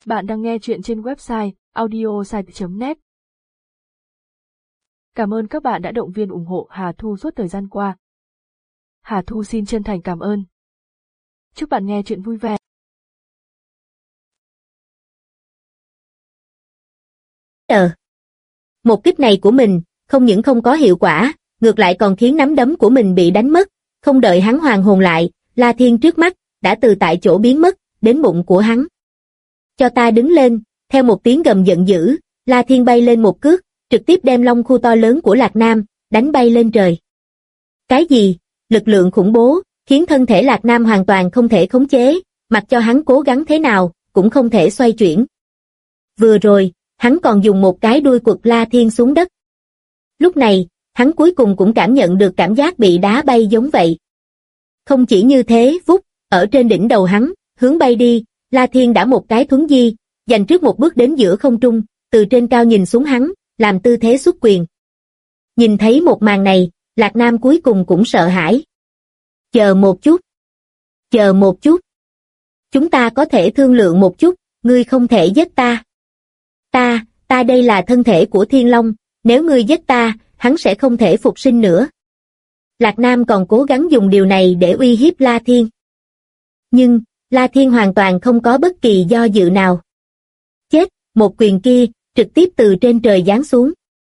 Bạn đang nghe chuyện trên website audiosite.net. Cảm ơn các bạn đã động viên ủng hộ Hà Thu suốt thời gian qua. Hà Thu xin chân thành cảm ơn. Chúc bạn nghe chuyện vui vẻ. Một kích này của mình, không những không có hiệu quả, ngược lại còn khiến nắm đấm của mình bị đánh mất. Không đợi hắn hoàn hồn lại, La Thiên trước mắt đã từ tại chỗ biến mất, đến bụng của hắn. Cho ta đứng lên, theo một tiếng gầm giận dữ, La Thiên bay lên một cước, trực tiếp đem long khu to lớn của Lạc Nam đánh bay lên trời. Cái gì? Lực lượng khủng bố, khiến thân thể Lạc Nam hoàn toàn không thể khống chế, mặc cho hắn cố gắng thế nào, cũng không thể xoay chuyển. Vừa rồi, hắn còn dùng một cái đuôi quật La Thiên xuống đất. Lúc này, hắn cuối cùng cũng cảm nhận được cảm giác bị đá bay giống vậy. Không chỉ như thế, vút, ở trên đỉnh đầu hắn, hướng bay đi, La Thiên đã một cái thuấn di, dành trước một bước đến giữa không trung, từ trên cao nhìn xuống hắn, làm tư thế xuất quyền. Nhìn thấy một màn này, Lạc Nam cuối cùng cũng sợ hãi. Chờ một chút. Chờ một chút. Chúng ta có thể thương lượng một chút, ngươi không thể giết ta. Ta đây là thân thể của Thiên Long, nếu ngươi giết ta, hắn sẽ không thể phục sinh nữa. Lạc Nam còn cố gắng dùng điều này để uy hiếp La Thiên. Nhưng, La Thiên hoàn toàn không có bất kỳ do dự nào. Chết, một quyền kia, trực tiếp từ trên trời giáng xuống.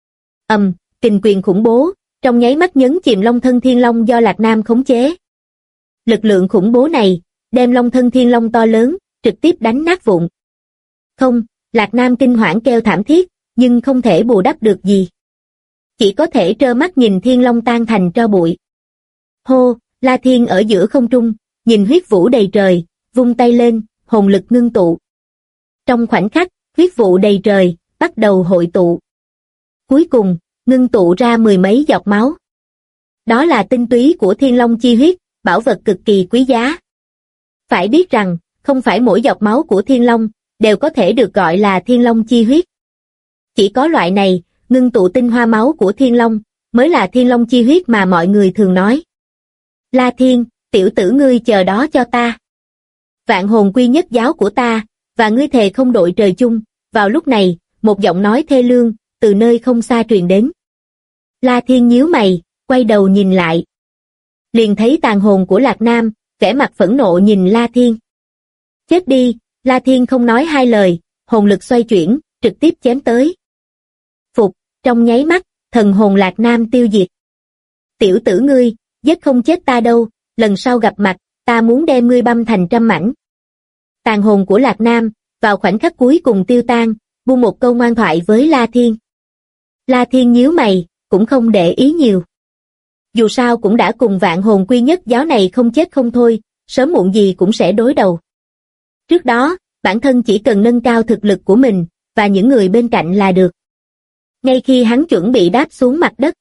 Kình quyền khủng bố, trong nháy mắt nhấn chìm long thân Thiên Long do Lạc Nam khống chế. Lực lượng khủng bố này, đem long thân Thiên Long to lớn, trực tiếp đánh nát vụn. Không, Lạc Nam kinh hoảng kêu thảm thiết, nhưng không thể bù đắp được gì. Chỉ có thể trơ mắt nhìn Thiên Long tan thành tro bụi. Hô, La Thiên ở giữa không trung, nhìn huyết vũ đầy trời, vung tay lên, hồn lực ngưng tụ. Trong khoảnh khắc, huyết vụ đầy trời, bắt đầu hội tụ. Cuối cùng, ngưng tụ ra mười mấy giọt máu. Đó là tinh túy của Thiên Long chi huyết, bảo vật cực kỳ quý giá. Phải biết rằng, không phải mỗi giọt máu của Thiên Long đều có thể được gọi là Thiên Long chi huyết. Chỉ có loại này, ngưng tụ tinh hoa máu của Thiên Long, mới là Thiên Long chi huyết mà mọi người thường nói. La Thiên, tiểu tử ngươi chờ đó cho ta. Vạn hồn quy nhất giáo của ta, và ngươi thề không đội trời chung. Vào lúc này, một giọng nói thê lương, từ nơi không xa truyền đến. La Thiên nhíu mày, quay đầu nhìn lại. Liền thấy tàn hồn của Lạc Nam, vẻ mặt phẫn nộ nhìn La Thiên. Chết đi, La Thiên không nói hai lời, hồn lực xoay chuyển, trực tiếp chém tới. Phục, trong nháy mắt, thần hồn Lạc Nam tiêu diệt. Tiểu tử ngươi, giết không chết ta đâu, lần sau gặp mặt, ta muốn đem ngươi băm thành trăm mảnh. Tàn hồn của Lạc Nam, vào khoảnh khắc cuối cùng tiêu tan, buông một câu ngoan thoại với La Thiên. La Thiên nhíu mày, cũng không để ý nhiều. Dù sao cũng đã cùng vạn hồn quy nhất giáo này không chết không thôi, sớm muộn gì cũng sẽ đối đầu. Trước đó, bản thân chỉ cần nâng cao thực lực của mình, và những người bên cạnh là được. Ngay khi hắn chuẩn bị đáp xuống mặt đất.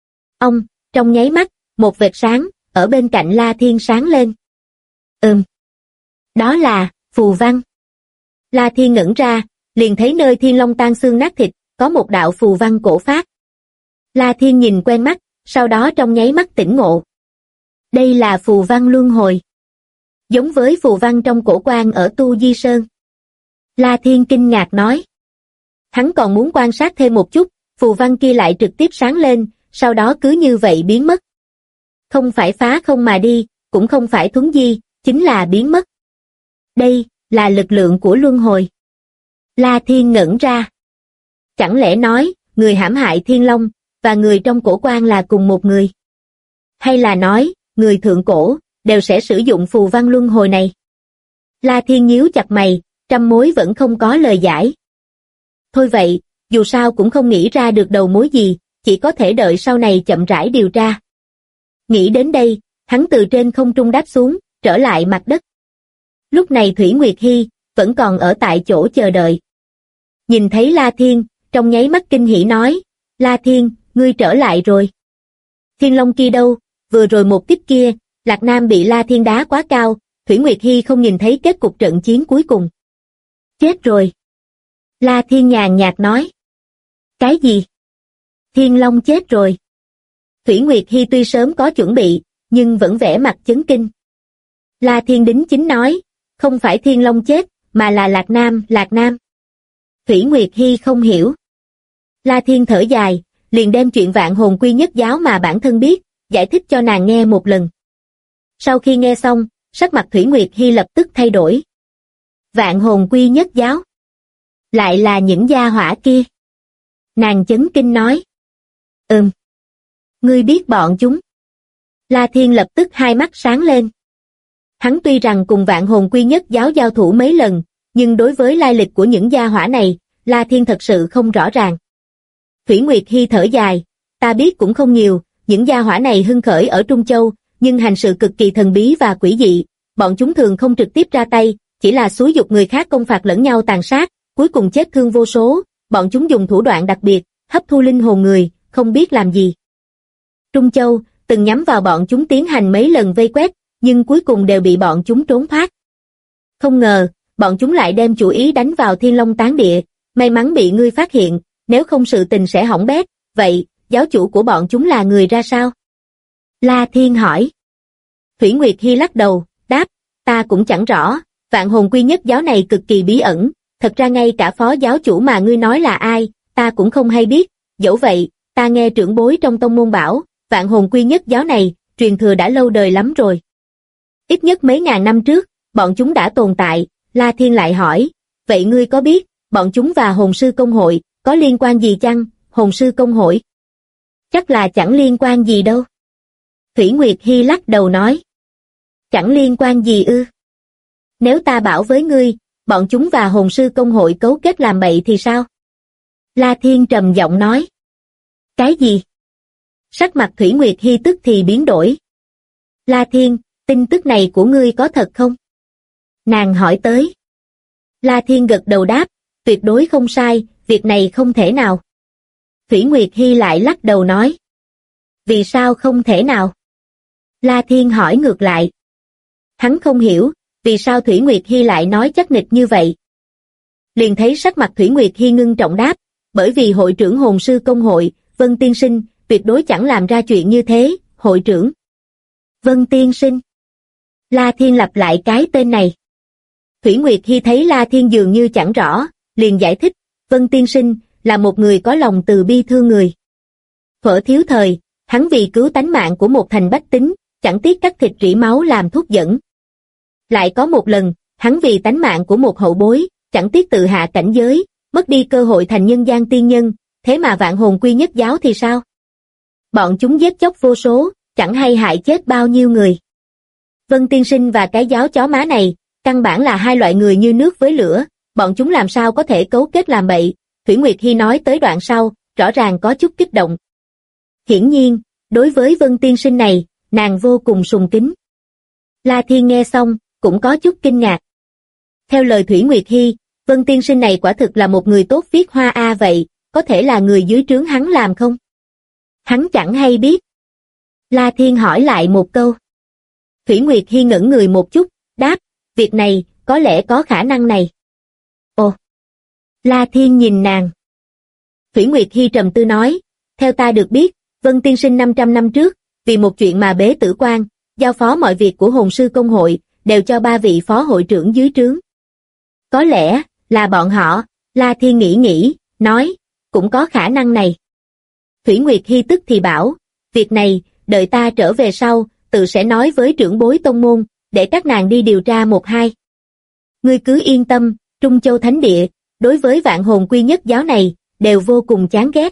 Trong nháy mắt, một vệt sáng, ở bên cạnh La Thiên sáng lên. Đó là, phù văn. La Thiên ngẩn ra, liền thấy nơi Thiên Long tan xương nát thịt, có một đạo phù văn cổ phát. La Thiên nhìn quen mắt, sau đó trong nháy mắt tỉnh ngộ. Đây là phù văn luân hồi. Giống với phù văn trong cổ quan ở Tu Di Sơn. La Thiên kinh ngạc nói. Hắn còn muốn quan sát thêm một chút, phù văn kia lại trực tiếp sáng lên, sau đó cứ như vậy biến mất. Không phải phá không mà đi, cũng không phải thuấn di, chính là biến mất. Đây, là lực lượng của luân hồi. La Thiên ngẩn ra. Chẳng lẽ nói, người hãm hại Thiên Long, và người trong cổ quan là cùng một người? Hay là nói, người thượng cổ, đều sẽ sử dụng phù văn luân hồi này? La Thiên nhíu chặt mày, trăm mối vẫn không có lời giải. Thôi vậy, dù sao cũng không nghĩ ra được đầu mối gì, chỉ có thể đợi sau này chậm rãi điều tra. Nghĩ đến đây, hắn từ trên không trung đáp xuống, trở lại mặt đất. Lúc này Thủy Nguyệt Hy vẫn còn ở tại chỗ chờ đợi. Nhìn thấy La Thiên, trong nháy mắt kinh hỉ nói, La Thiên, ngươi trở lại rồi. Thiên Long kia đâu, vừa rồi một kích kia, Lạc Nam bị La Thiên đá quá cao, Thủy Nguyệt Hy không nhìn thấy kết cục trận chiến cuối cùng. Chết rồi. La Thiên nhàn nhạt nói. Cái gì? Thiên Long chết rồi. Thủy Nguyệt Hy tuy sớm có chuẩn bị, nhưng vẫn vẻ mặt chấn kinh. La Thiên đính chính nói, không phải Thiên Long chết, mà là Lạc Nam, Lạc Nam. Thủy Nguyệt Hy không hiểu. La Thiên thở dài, liền đem chuyện Vạn Hồn Quy Nhất Giáo mà bản thân biết, giải thích cho nàng nghe một lần. Sau khi nghe xong, sắc mặt Thủy Nguyệt Hy lập tức thay đổi. Vạn Hồn Quy Nhất Giáo? Lại là những gia hỏa kia? Nàng chấn kinh nói. Ngươi biết bọn chúng? La Thiên lập tức hai mắt sáng lên. Hắn tuy rằng cùng Vạn Hồn Quy Nhất Giáo giao thủ mấy lần, nhưng đối với lai lịch của những gia hỏa này, La Thiên thật sự không rõ ràng. Thủy Nguyệt Hy thở dài, ta biết cũng không nhiều, những gia hỏa này hưng khởi ở Trung Châu, nhưng hành sự cực kỳ thần bí và quỷ dị, bọn chúng thường không trực tiếp ra tay, chỉ là xúi giục người khác công phạt lẫn nhau tàn sát, cuối cùng chết thương vô số, bọn chúng dùng thủ đoạn đặc biệt, hấp thu linh hồn người, không biết làm gì. Trung Châu từng nhắm vào bọn chúng tiến hành mấy lần vây quét, nhưng cuối cùng đều bị bọn chúng trốn thoát. Không ngờ, bọn chúng lại đem chủ ý đánh vào Thiên Long Tán Địa, may mắn bị ngươi phát hiện, nếu không sự tình sẽ hỏng bét. Vậy, giáo chủ của bọn chúng là người ra sao? La Thiên hỏi. Thủy Nguyệt Hy lắc đầu, đáp, ta cũng chẳng rõ, Vạn Hồn Quy Nhất Giáo này cực kỳ bí ẩn, thật ra ngay cả phó giáo chủ mà ngươi nói là ai, ta cũng không hay biết, dẫu vậy, ta nghe trưởng bối trong tông môn bảo, Vạn Hồn Quy Nhất Giáo này, truyền thừa đã lâu đời lắm rồi. Ít nhất mấy ngàn năm trước, bọn chúng đã tồn tại. La Thiên lại hỏi, vậy ngươi có biết, bọn chúng và Hồn Sư Công Hội, có liên quan gì chăng? Hồn Sư Công Hội? Chắc là chẳng liên quan gì đâu. Thủy Nguyệt Hy lắc đầu nói. Chẳng liên quan gì ư? Nếu ta bảo với ngươi, bọn chúng và Hồn Sư Công Hội cấu kết làm bậy thì sao? La Thiên trầm giọng nói. Cái gì? Sắc mặt Thủy Nguyệt Hy tức thì biến đổi. La Thiên, tin tức này của ngươi có thật không? Nàng hỏi tới. La Thiên gật đầu đáp, tuyệt đối không sai, việc này không thể nào. Thủy Nguyệt Hy lại lắc đầu nói. Vì sao không thể nào? La Thiên hỏi ngược lại. Hắn không hiểu, vì sao Thủy Nguyệt Hy lại nói chắc nịch như vậy. Liền thấy sắc mặt Thủy Nguyệt Hy ngưng trọng đáp, bởi vì hội trưởng Hồn Sư Công Hội, Vân Tiên Sinh, tuyệt đối chẳng làm ra chuyện như thế, hội trưởng. Vân Tiên Sinh. La Thiên lặp lại cái tên này. Thủy Nguyệt Hy thấy La Thiên dường như chẳng rõ, liền giải thích, Vân Tiên Sinh, là một người có lòng từ bi thương người. Thuở thiếu thời, hắn vì cứu tánh mạng của một thành bách tính, chẳng tiếc cắt thịt rỉ máu làm thuốc dẫn. Lại có một lần, hắn vì tánh mạng của một hậu bối, chẳng tiếc tự hạ cảnh giới, mất đi cơ hội thành nhân gian tiên nhân, thế mà Vạn Hồn Quy Nhất Giáo thì sao? Bọn chúng giết chóc vô số, chẳng hay hại chết bao nhiêu người. Vân Tiên Sinh và cái giáo chó má này, căn bản là hai loại người như nước với lửa, bọn chúng làm sao có thể cấu kết làm bậy. Thủy Nguyệt Hy nói tới đoạn sau, rõ ràng có chút kích động. Hiển nhiên, đối với Vân Tiên Sinh này, nàng vô cùng sùng kính. La Thiên nghe xong, cũng có chút kinh ngạc. Theo lời Thủy Nguyệt Hy, Vân Tiên Sinh này quả thực là một người tốt viết hoa a vậy, có thể là người dưới trướng hắn làm không? Hắn chẳng hay biết. La Thiên hỏi lại một câu. Thủy Nguyệt Hy ngẩn người một chút, đáp, việc này, có lẽ có khả năng này. Ồ! La Thiên nhìn nàng. Thủy Nguyệt Hy trầm tư nói, theo ta được biết, Vân Tiên Sinh 500 năm trước, vì một chuyện mà bế tử quan, giao phó mọi việc của Hồn Sư Công Hội, đều cho 3 vị phó hội trưởng dưới trướng. Có lẽ, là bọn họ, La Thiên nghĩ, nói, cũng có khả năng này. Thủy Nguyệt Hy tức thì bảo, việc này, đợi ta trở về sau, tự sẽ nói với trưởng bối tông môn, để các nàng đi điều tra một hai. Ngươi cứ yên tâm, Trung Châu Thánh Địa, đối với Vạn Hồn Quy Nhất Giáo này, đều vô cùng chán ghét.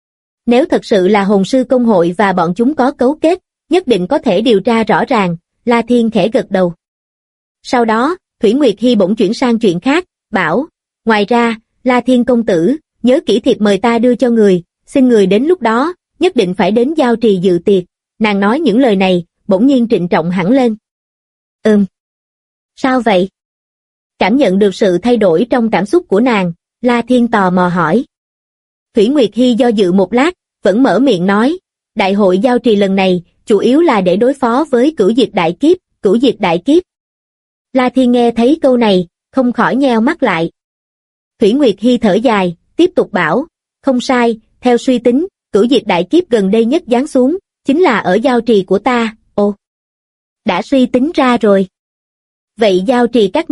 Nếu thật sự là Hồn Sư Công Hội và bọn chúng có cấu kết, nhất định có thể điều tra rõ ràng, La Thiên khẽ gật đầu. Sau đó, Thủy Nguyệt Hy bỗng chuyển sang chuyện khác, bảo, ngoài ra, La Thiên công tử, nhớ kỹ thiệp mời ta đưa cho người, xin người đến lúc đó, nhất định phải đến Giao Trì dự tiệc. Nàng nói những lời này, bỗng nhiên trịnh trọng hẳn lên. Sao vậy? Cảm nhận được sự thay đổi trong cảm xúc của nàng, La Thiên tò mò hỏi. Thủy Nguyệt Hy do dự một lát, vẫn mở miệng nói, đại hội Giao Trì lần này, chủ yếu là để đối phó với cửu diệt đại kiếp. La Thiên nghe thấy câu này, không khỏi nheo mắt lại. Thủy Nguyệt Hy thở dài, tiếp tục bảo, không sai, theo suy tính, cửu diệt đại kiếp gần đây nhất giáng xuống, chính là ở Giao Trì của ta. Ồ, đã suy tính ra rồi. Vậy Giao Trì các ngươi,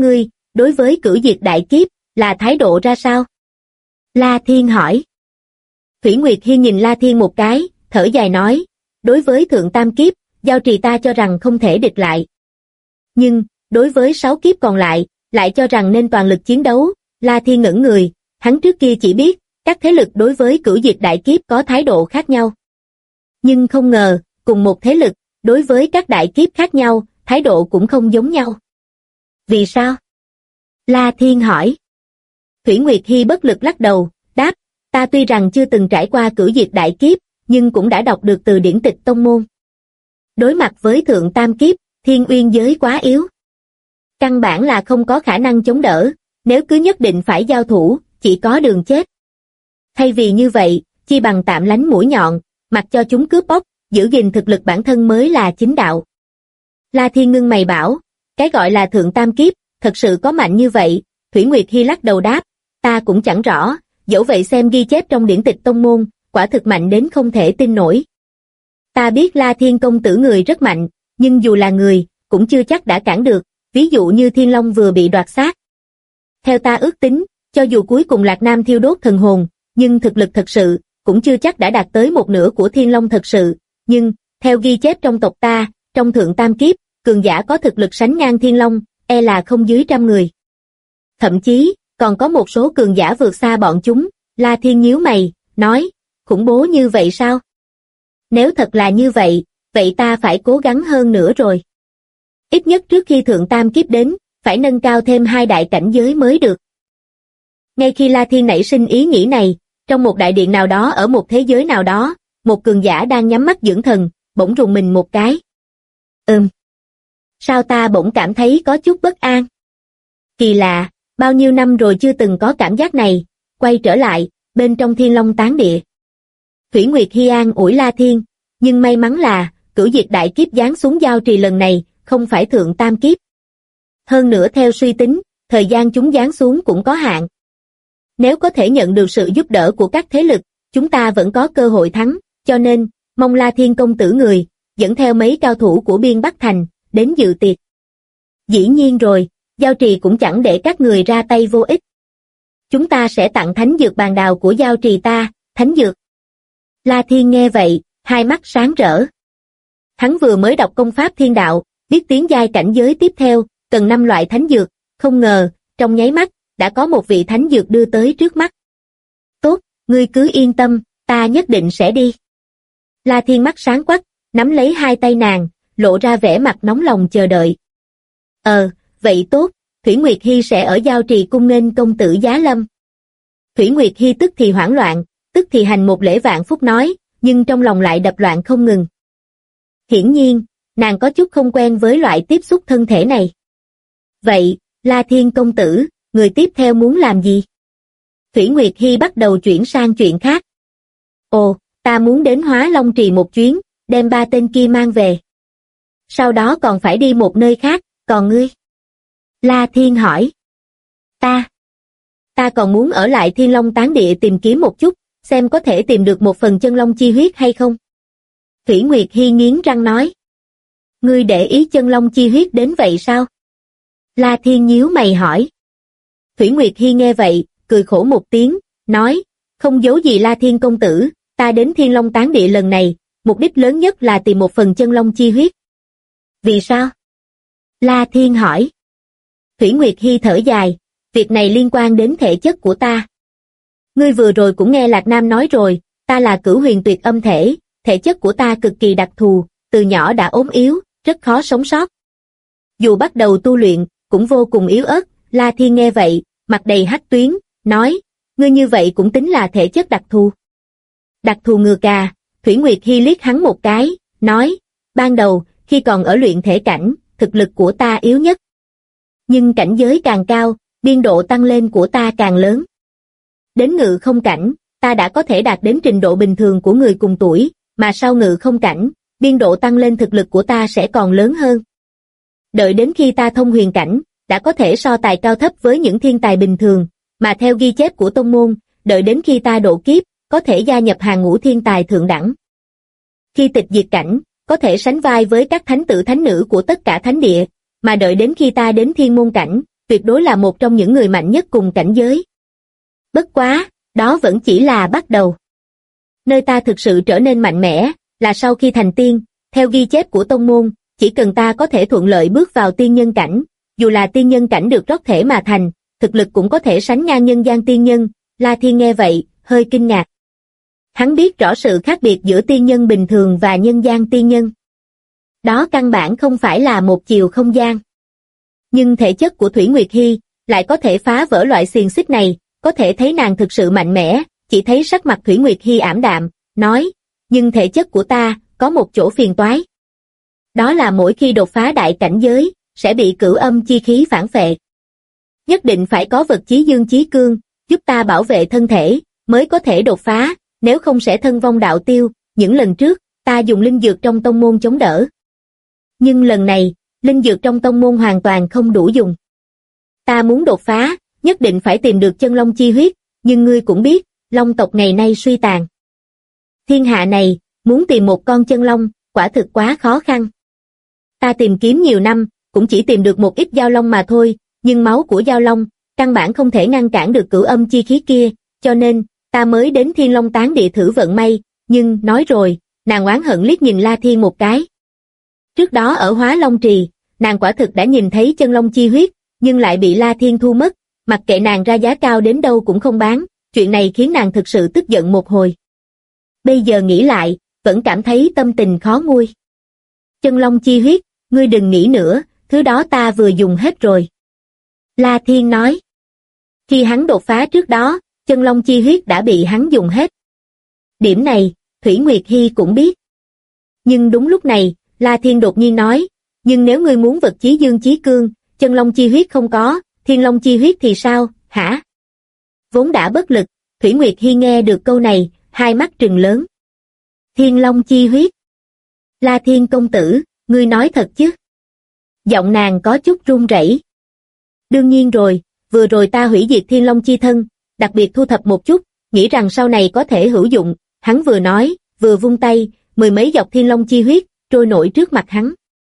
đối với cửu diệt đại kiếp, là thái độ ra sao? La Thiên hỏi. Thủy Nguyệt Hi nhìn La Thiên một cái, thở dài nói, đối với thượng tam kiếp, giao trì ta cho rằng không thể địch lại. Nhưng, đối với 6 kiếp còn lại cho rằng nên toàn lực chiến đấu. La Thiên ngẩn người, hắn trước kia chỉ biết, các thế lực đối với cửu diệt đại kiếp có thái độ khác nhau. Nhưng không ngờ, cùng một thế lực, đối với các đại kiếp khác nhau, thái độ cũng không giống nhau. Vì sao? La Thiên hỏi. Thủy Nguyệt Hi bất lực lắc đầu, đáp, ta tuy rằng chưa từng trải qua cửu diệt đại kiếp, nhưng cũng đã đọc được từ điển tịch tông môn. Đối mặt với thượng tam kiếp, thiên uyên giới quá yếu. Căn bản là không có khả năng chống đỡ, nếu cứ nhất định phải giao thủ, chỉ có đường chết. Thay vì như vậy, chi bằng tạm lánh mũi nhọn, mặc cho chúng cướp bóc, giữ gìn thực lực bản thân mới là chính đạo. La Thiên ngưng mày bảo, cái gọi là thượng tam kiếp, thật sự có mạnh như vậy? Thủy Nguyệt Hi lắc đầu đáp, ta cũng chẳng rõ, dẫu vậy xem ghi chép trong điển tịch tông môn, quả thực mạnh đến không thể tin nổi. Ta biết La Thiên công tử người rất mạnh, nhưng dù là người, cũng chưa chắc đã cản được, ví dụ như Thiên Long vừa bị đoạt xác. Theo ta ước tính, cho dù cuối cùng Lạc Nam thiêu đốt thần hồn, nhưng thực lực thật sự, cũng chưa chắc đã đạt tới một nửa của Thiên Long thật sự, nhưng, theo ghi chép trong tộc ta, trong thượng tam kiếp, cường giả có thực lực sánh ngang Thiên Long, e là không dưới 100 người. Thậm chí, còn có một số cường giả vượt xa bọn chúng. La Thiên nhíu mày, nói, khủng bố như vậy sao? Nếu thật là như vậy, vậy ta phải cố gắng hơn nữa rồi. Ít nhất trước khi thượng tam kiếp đến, phải nâng cao thêm 2 đại cảnh giới mới được. Ngay khi La Thiên nảy sinh ý nghĩ này, trong một đại điện nào đó ở một thế giới nào đó, một cường giả đang nhắm mắt dưỡng thần, bỗng rùng mình một cái. Sao ta bỗng cảm thấy có chút bất an? Kỳ lạ, bao nhiêu năm rồi chưa từng có cảm giác này, quay trở lại, bên trong Thiên Long tán địa. Thủy Nguyệt Hi an ủi La Thiên, nhưng may mắn là, cửu diệt đại kiếp giáng xuống giao trì lần này, không phải thượng tam kiếp. Hơn nữa theo suy tính, thời gian chúng giáng xuống cũng có hạn. Nếu có thể nhận được sự giúp đỡ của các thế lực, chúng ta vẫn có cơ hội thắng, cho nên, mong La Thiên công tử người, dẫn theo mấy cao thủ của Biên Bắc Thành, đến dự tiệc. Dĩ nhiên rồi, giao trì cũng chẳng để các người ra tay vô ích. Chúng ta sẽ tặng thánh dược bàn đào của giao trì ta, thánh dược. La Thiên nghe vậy, hai mắt sáng rỡ. Hắn vừa mới đọc công pháp thiên đạo, biết tiến giai cảnh giới tiếp theo, cần 5 loại thánh dược, không ngờ, trong nháy mắt, đã có một vị thánh dược đưa tới trước mắt. Tốt, ngươi cứ yên tâm, ta nhất định sẽ đi. La Thiên mắt sáng quắc, nắm lấy hai tay nàng, lộ ra vẻ mặt nóng lòng chờ đợi. Vậy tốt, Thủy Nguyệt Hi sẽ ở giao trì cung nghênh công tử giá lâm. Thủy Nguyệt Hi tức thì hoảng loạn, tức thì hành một lễ vạn phúc nói, nhưng trong lòng lại đập loạn không ngừng. Hiển nhiên, nàng có chút không quen với loại tiếp xúc thân thể này. Vậy, La Thiên công tử, người tiếp theo muốn làm gì? Thủy Nguyệt Hi bắt đầu chuyển sang chuyện khác. Ồ, ta muốn đến Hóa Long Trì một chuyến, đem 3 tên kia mang về. Sau đó còn phải đi một nơi khác, còn ngươi? La Thiên hỏi. Ta còn muốn ở lại Thiên Long tán địa tìm kiếm một chút, xem có thể tìm được một phần chân long chi huyết hay không. Thủy Nguyệt Hi nghiến răng nói. Ngươi để ý chân long chi huyết đến vậy sao? La Thiên nhíu mày hỏi. Thủy Nguyệt Hi nghe vậy, cười khổ một tiếng, nói, không giấu gì La Thiên công tử, ta đến Thiên Long tán địa lần này, mục đích lớn nhất là tìm một phần chân long chi huyết. Vì sao? La Thiên hỏi. Thủy Nguyệt Hi thở dài, việc này liên quan đến thể chất của ta. Ngươi vừa rồi cũng nghe Lạc Nam nói rồi, ta là Cửu Huyền Tuyệt Âm thể, thể chất của ta cực kỳ đặc thù, từ nhỏ đã ốm yếu, rất khó sống sót. Dù bắt đầu tu luyện, cũng vô cùng yếu ớt. La Thiên nghe vậy, mặt đầy hắc tuyến, nói, ngươi như vậy cũng tính là thể chất đặc thù. Đặc thù ngừa cà, Thủy Nguyệt Hi liếc hắn một cái, nói, ban đầu, khi còn ở luyện thể cảnh, thực lực của ta yếu nhất. Nhưng cảnh giới càng cao, biên độ tăng lên của ta càng lớn. Đến ngự không cảnh, ta đã có thể đạt đến trình độ bình thường của người cùng tuổi, mà sau ngự không cảnh, biên độ tăng lên thực lực của ta sẽ còn lớn hơn. Đợi đến khi ta thông huyền cảnh, đã có thể so tài cao thấp với những thiên tài bình thường, mà theo ghi chép của tông môn, đợi đến khi ta độ kiếp, có thể gia nhập hàng ngũ thiên tài thượng đẳng. Khi tịch diệt cảnh, có thể sánh vai với các thánh tử thánh nữ của tất cả thánh địa, mà đợi đến khi ta đến thiên môn cảnh, tuyệt đối là một trong những người mạnh nhất cùng cảnh giới. Bất quá, đó vẫn chỉ là bắt đầu. Nơi ta thực sự trở nên mạnh mẽ, là sau khi thành tiên, theo ghi chép của tông môn, chỉ cần ta có thể thuận lợi bước vào tiên nhân cảnh, dù là tiên nhân cảnh được rót thể mà thành, thực lực cũng có thể sánh ngang nhân gian tiên nhân. La Thiên nghe vậy, hơi kinh ngạc. Hắn biết rõ sự khác biệt giữa tiên nhân bình thường và nhân gian tiên nhân. Đó căn bản không phải là một chiều không gian. Nhưng thể chất của Thủy Nguyệt Hy lại có thể phá vỡ loại xiềng xích này, có thể thấy nàng thực sự mạnh mẽ. Chỉ thấy sắc mặt Thủy Nguyệt Hy ảm đạm, nói, nhưng thể chất của ta có một chỗ phiền toái. Đó là mỗi khi đột phá đại cảnh giới, sẽ bị cửu âm chi khí phản phệ. Nhất định phải có vật chí dương chí cương, giúp ta bảo vệ thân thể, mới có thể đột phá, nếu không sẽ thân vong đạo tiêu. Những lần trước, ta dùng linh dược trong tông môn chống đỡ. Nhưng lần này, linh dược trong tông môn hoàn toàn không đủ dùng. Ta muốn đột phá, nhất định phải tìm được chân long chi huyết, nhưng ngươi cũng biết, long tộc ngày nay suy tàn. Thiên hạ này, muốn tìm một con chân long, quả thực quá khó khăn. Ta tìm kiếm nhiều năm, cũng chỉ tìm được một ít giao long mà thôi, nhưng máu của giao long, căn bản không thể ngăn cản được cửu âm chi khí kia, cho nên, ta mới đến Thiên Long Tán Địa thử vận may, nhưng, nói rồi, nàng oán hận liếc nhìn La Thiên một cái. Trước đó ở Hóa Long Trì, nàng quả thực đã nhìn thấy chân long chi huyết, nhưng lại bị La Thiên thu mất, mặc kệ nàng ra giá cao đến đâu cũng không bán, chuyện này khiến nàng thực sự tức giận một hồi. Bây giờ nghĩ lại, vẫn cảm thấy tâm tình khó nguôi. Chân long chi huyết, ngươi đừng nghĩ nữa, thứ đó ta vừa dùng hết rồi. La Thiên nói. Khi hắn đột phá trước đó, chân long chi huyết đã bị hắn dùng hết. Điểm này, Thủy Nguyệt Hy cũng biết. Nhưng đúng lúc này, La Thiên đột nhiên nói, nhưng nếu ngươi muốn vật chí dương chí cương, chân long chi huyết không có, thiên long chi huyết thì sao, hả? Vốn đã bất lực, Thủy Nguyệt Hy nghe được câu này, hai mắt trừng lớn. Thiên long chi huyết. La Thiên công tử, ngươi nói thật chứ? Giọng nàng có chút run rẩy. Đương nhiên rồi, vừa rồi ta hủy diệt thiên long chi thân, đặc biệt thu thập một chút, nghĩ rằng sau này có thể hữu dụng, hắn vừa nói, vừa vung tay, mười mấy giọt thiên long chi huyết, trôi nổi trước mặt hắn.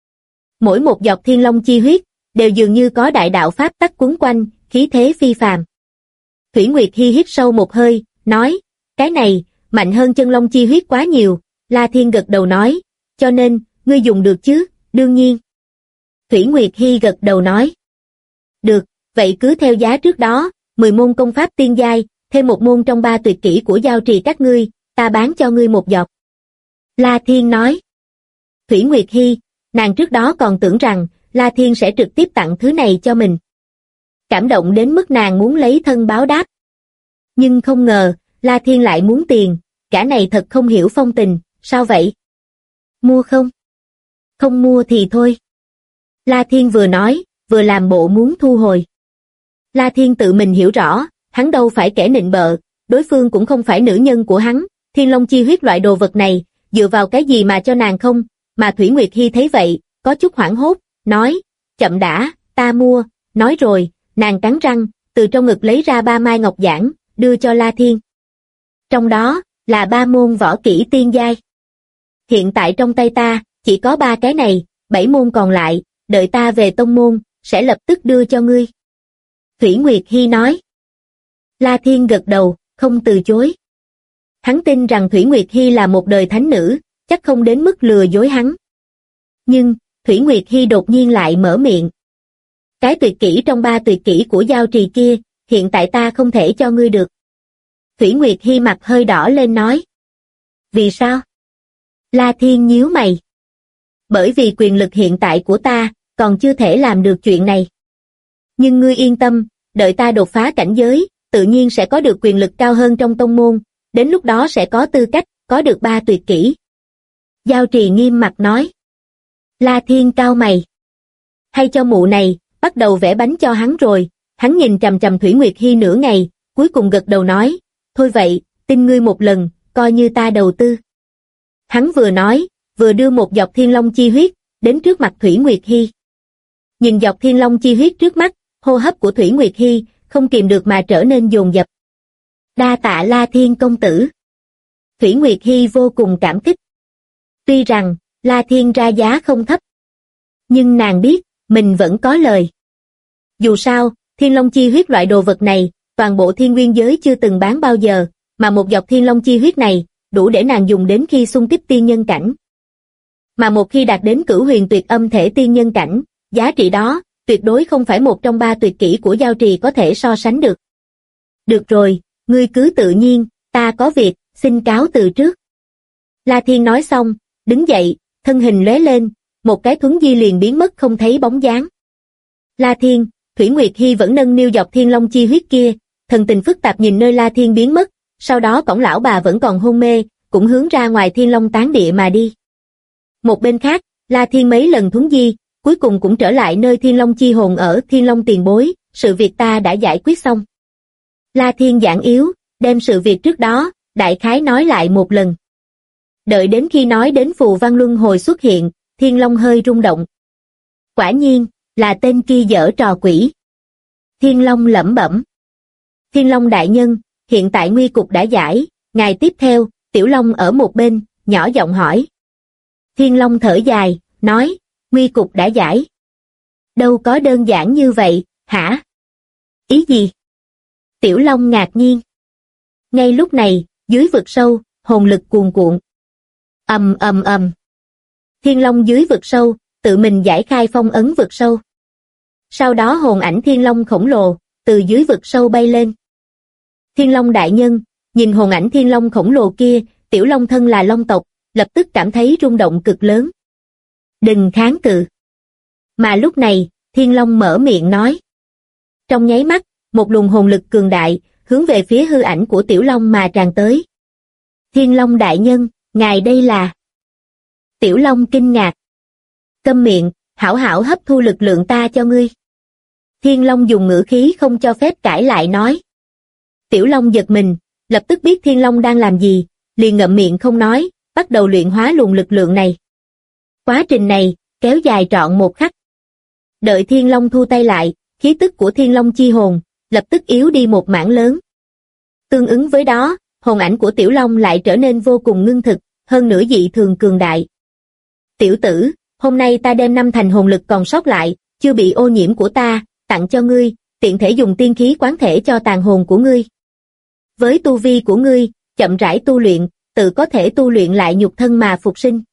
Mỗi một giọt thiên long chi huyết, đều dường như có đại đạo pháp tắc quấn quanh, khí thế phi phàm. Thủy Nguyệt Hy hít sâu một hơi, nói, cái này, mạnh hơn chân long chi huyết quá nhiều. La Thiên gật đầu nói, cho nên, ngươi dùng được chứ, đương nhiên. Thủy Nguyệt Hy gật đầu nói, được, vậy cứ theo giá trước đó, 10 môn công pháp tiên giai, thêm một môn trong 3 tuyệt kỹ của giao trì các ngươi, ta bán cho ngươi một giọt. La Thiên nói. Thủy Nguyệt Hy, nàng trước đó còn tưởng rằng, La Thiên sẽ trực tiếp tặng thứ này cho mình. Cảm động đến mức nàng muốn lấy thân báo đáp. Nhưng không ngờ, La Thiên lại muốn tiền, cả này thật không hiểu phong tình, sao vậy? Mua không? Không mua thì thôi. La Thiên vừa nói, vừa làm bộ muốn thu hồi. La Thiên tự mình hiểu rõ, hắn đâu phải kẻ nịnh bợ, đối phương cũng không phải nữ nhân của hắn, thiên long chi huyết loại đồ vật này, dựa vào cái gì mà cho nàng không, mà Thủy Nguyệt Hy thấy vậy, có chút hoảng hốt, nói, chậm đã, ta mua, nói rồi, nàng cắn răng, từ trong ngực lấy ra 3 mai ngọc giản, đưa cho La Thiên. Trong đó, là 3 môn võ kỹ tiên giai. Hiện tại trong tay ta, chỉ có 3 cái này, 7 môn còn lại, đợi ta về tông môn, sẽ lập tức đưa cho ngươi. Thủy Nguyệt Hy nói. La Thiên gật đầu, không từ chối. Hắn tin rằng Thủy Nguyệt Hy là một đời thánh nữ, chắc không đến mức lừa dối hắn. Nhưng, Thủy Nguyệt Hy đột nhiên lại mở miệng. Cái tuyệt kỹ trong 3 tuyệt kỹ của giao trì kia, hiện tại ta không thể cho ngươi được. Thủy Nguyệt Hy mặt hơi đỏ lên nói. Vì sao? La Thiên nhíu mày. Bởi vì quyền lực hiện tại của ta, còn chưa thể làm được chuyện này. Nhưng ngươi yên tâm, đợi ta đột phá cảnh giới, tự nhiên sẽ có được quyền lực cao hơn trong tông môn, đến lúc đó sẽ có tư cách, có được 3 tuyệt kỹ. Giao trì nghiêm mặt nói. La Thiên cau mày. Hay cho mụ này, bắt đầu vẽ bánh cho hắn rồi, hắn nhìn chằm chằm Thủy Nguyệt Hy nửa ngày, cuối cùng gật đầu nói, thôi vậy, tin ngươi một lần, coi như ta đầu tư. Hắn vừa nói, vừa đưa một giọt thiên long chi huyết, đến trước mặt Thủy Nguyệt Hy. Nhìn giọt thiên long chi huyết trước mắt, hô hấp của Thủy Nguyệt Hy, không kìm được mà trở nên dồn dập. Đa tạ La Thiên công tử. Thủy Nguyệt Hy vô cùng cảm kích. Tuy rằng, La Thiên ra giá không thấp, nhưng nàng biết, mình vẫn có lời. Dù sao, Thiên Long chi huyết loại đồ vật này, toàn bộ thiên nguyên giới chưa từng bán bao giờ, mà một giọt Thiên Long chi huyết này, đủ để nàng dùng đến khi xung kích tiên nhân cảnh. Mà một khi đạt đến cửu huyền tuyệt âm thể tiên nhân cảnh, giá trị đó, tuyệt đối không phải một trong 3 tuyệt kỹ của giao trì có thể so sánh được. Được rồi, ngươi cứ tự nhiên, ta có việc, xin cáo từ trước. La Thiên nói xong, đứng dậy, thân hình lóe lên, một cái thuấn di liền biến mất không thấy bóng dáng. La Thiên, Thủy Nguyệt Hy vẫn nâng niu dọc Thiên Long chi huyết kia, thần tình phức tạp nhìn nơi La Thiên biến mất, sau đó cổng lão bà vẫn còn hôn mê, cũng hướng ra ngoài Thiên Long tán địa mà đi. Một bên khác, La Thiên mấy lần thuấn di, cuối cùng cũng trở lại nơi Thiên Long chi hồn ở. Thiên Long tiền bối, sự việc ta đã giải quyết xong. La Thiên giảng yếu, đem sự việc trước đó, đại khái nói lại một lần. Đợi đến khi nói đến phù văn luân hồi xuất hiện, Thiên Long hơi rung động. Quả nhiên, là tên kia giở trò quỷ. Thiên Long lẩm bẩm. Thiên Long đại nhân, hiện tại nguy cục đã giải, ngày tiếp theo, Tiểu Long ở một bên, nhỏ giọng hỏi. Thiên Long thở dài, nói, nguy cục đã giải. Đâu có đơn giản như vậy, hả? Ý gì? Tiểu Long ngạc nhiên. Ngay lúc này, dưới vực sâu, hồn lực cuồn cuộn. Ầm ầm ầm. Thiên Long dưới vực sâu, tự mình giải khai phong ấn vực sâu. Sau đó hồn ảnh Thiên Long khổng lồ, từ dưới vực sâu bay lên. Thiên Long đại nhân, nhìn hồn ảnh Thiên Long khổng lồ kia, Tiểu Long thân là Long tộc, lập tức cảm thấy rung động cực lớn. Đừng kháng cự. Mà lúc này, Thiên Long mở miệng nói. Trong nháy mắt, một luồng hồn lực cường đại, hướng về phía hư ảnh của Tiểu Long mà tràn tới. Thiên Long đại nhân, ngài đây là... Tiểu Long kinh ngạc. Câm miệng, hảo hảo hấp thu lực lượng ta cho ngươi. Thiên Long dùng ngữ khí không cho phép cãi lại nói. Tiểu Long giật mình, lập tức biết Thiên Long đang làm gì, liền ngậm miệng không nói, bắt đầu luyện hóa luồng lực lượng này. Quá trình này, kéo dài trọn một khắc. Đợi Thiên Long thu tay lại, khí tức của Thiên Long chi hồn, lập tức yếu đi một mảng lớn. Tương ứng với đó, hồn ảnh của Tiểu Long lại trở nên vô cùng ngưng thực, hơn nữa dị thường cường đại. Tiểu tử, hôm nay ta đem 5 thành hồn lực còn sót lại, chưa bị ô nhiễm của ta, tặng cho ngươi, tiện thể dùng tiên khí quán thể cho tàn hồn của ngươi. Với tu vi của ngươi, chậm rãi tu luyện, tự có thể tu luyện lại nhục thân mà phục sinh.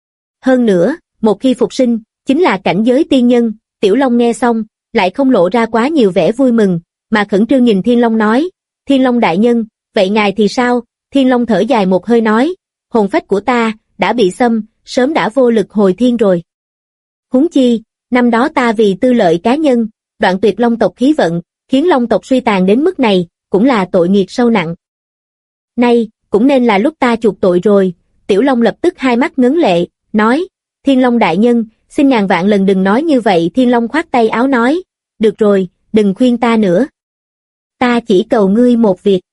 Hơn nữa, một khi phục sinh, chính là cảnh giới tiên nhân. Tiểu Long nghe xong, lại không lộ ra quá nhiều vẻ vui mừng, mà khẩn trương nhìn Thiên Long nói, Thiên Long đại nhân, vậy ngài thì sao? Thiên Long thở dài một hơi nói, hồn phách của ta, đã bị xâm, sớm đã vô lực hồi thiên rồi. Huống chi, năm đó ta vì tư lợi cá nhân, đoạn tuyệt Long tộc khí vận, khiến Long tộc suy tàn đến mức này, cũng là tội nghiệt sâu nặng. Nay, cũng nên là lúc ta chuộc tội rồi. Tiểu Long lập tức hai mắt ngấn lệ, nói, Thiên Long đại nhân, xin ngàn vạn lần đừng nói như vậy. Thiên Long khoát tay áo nói, được rồi, đừng khuyên ta nữa. Ta chỉ cầu ngươi một việc.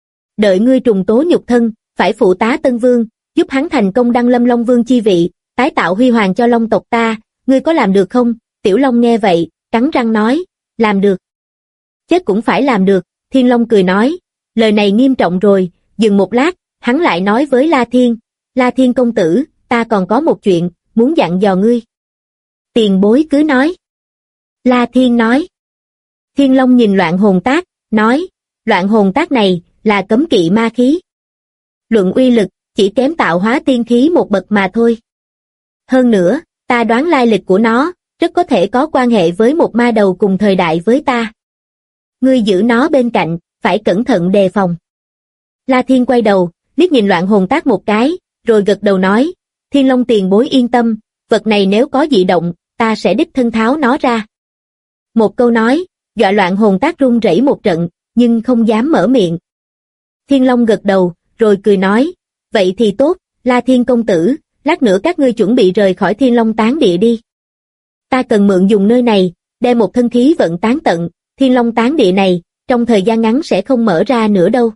Đợi ngươi trùng tố nhục thân, phải phụ tá Tân Vương, giúp hắn thành công đăng lâm Long Vương chi vị, tái tạo huy hoàng cho Long tộc ta, ngươi có làm được không? Tiểu Long nghe vậy, cắn răng nói, làm được. Chết cũng phải làm được. Thiên Long cười nói, lời này nghiêm trọng rồi. Dừng một lát, hắn lại nói với La Thiên, La Thiên công tử, ta còn có một chuyện, muốn dặn dò ngươi. Tiền bối cứ nói. La Thiên nói. Thiên Long nhìn loạn hồn tác, nói, loạn hồn tác này, là cấm kỵ ma khí. Luận uy lực, chỉ kém tạo hóa tiên khí một bậc mà thôi. Hơn nữa, ta đoán lai lịch của nó, rất có thể có quan hệ với một ma đầu cùng thời đại với ta. Ngươi giữ nó bên cạnh, phải cẩn thận đề phòng. La Thiên quay đầu, liếc nhìn loạn hồn tác một cái, rồi gật đầu nói, Thiên Long tiền bối yên tâm, vật này nếu có dị động, ta sẽ đích thân tháo nó ra. Một câu nói, dọa loạn hồn tác run rẩy một trận, nhưng không dám mở miệng. Thiên Long gật đầu, rồi cười nói, vậy thì tốt, La Thiên công tử, lát nữa các ngươi chuẩn bị rời khỏi Thiên Long tán địa đi. Ta cần mượn dùng nơi này, đem một thân khí vận tán tận, Thiên Long tán địa này, trong thời gian ngắn sẽ không mở ra nữa đâu.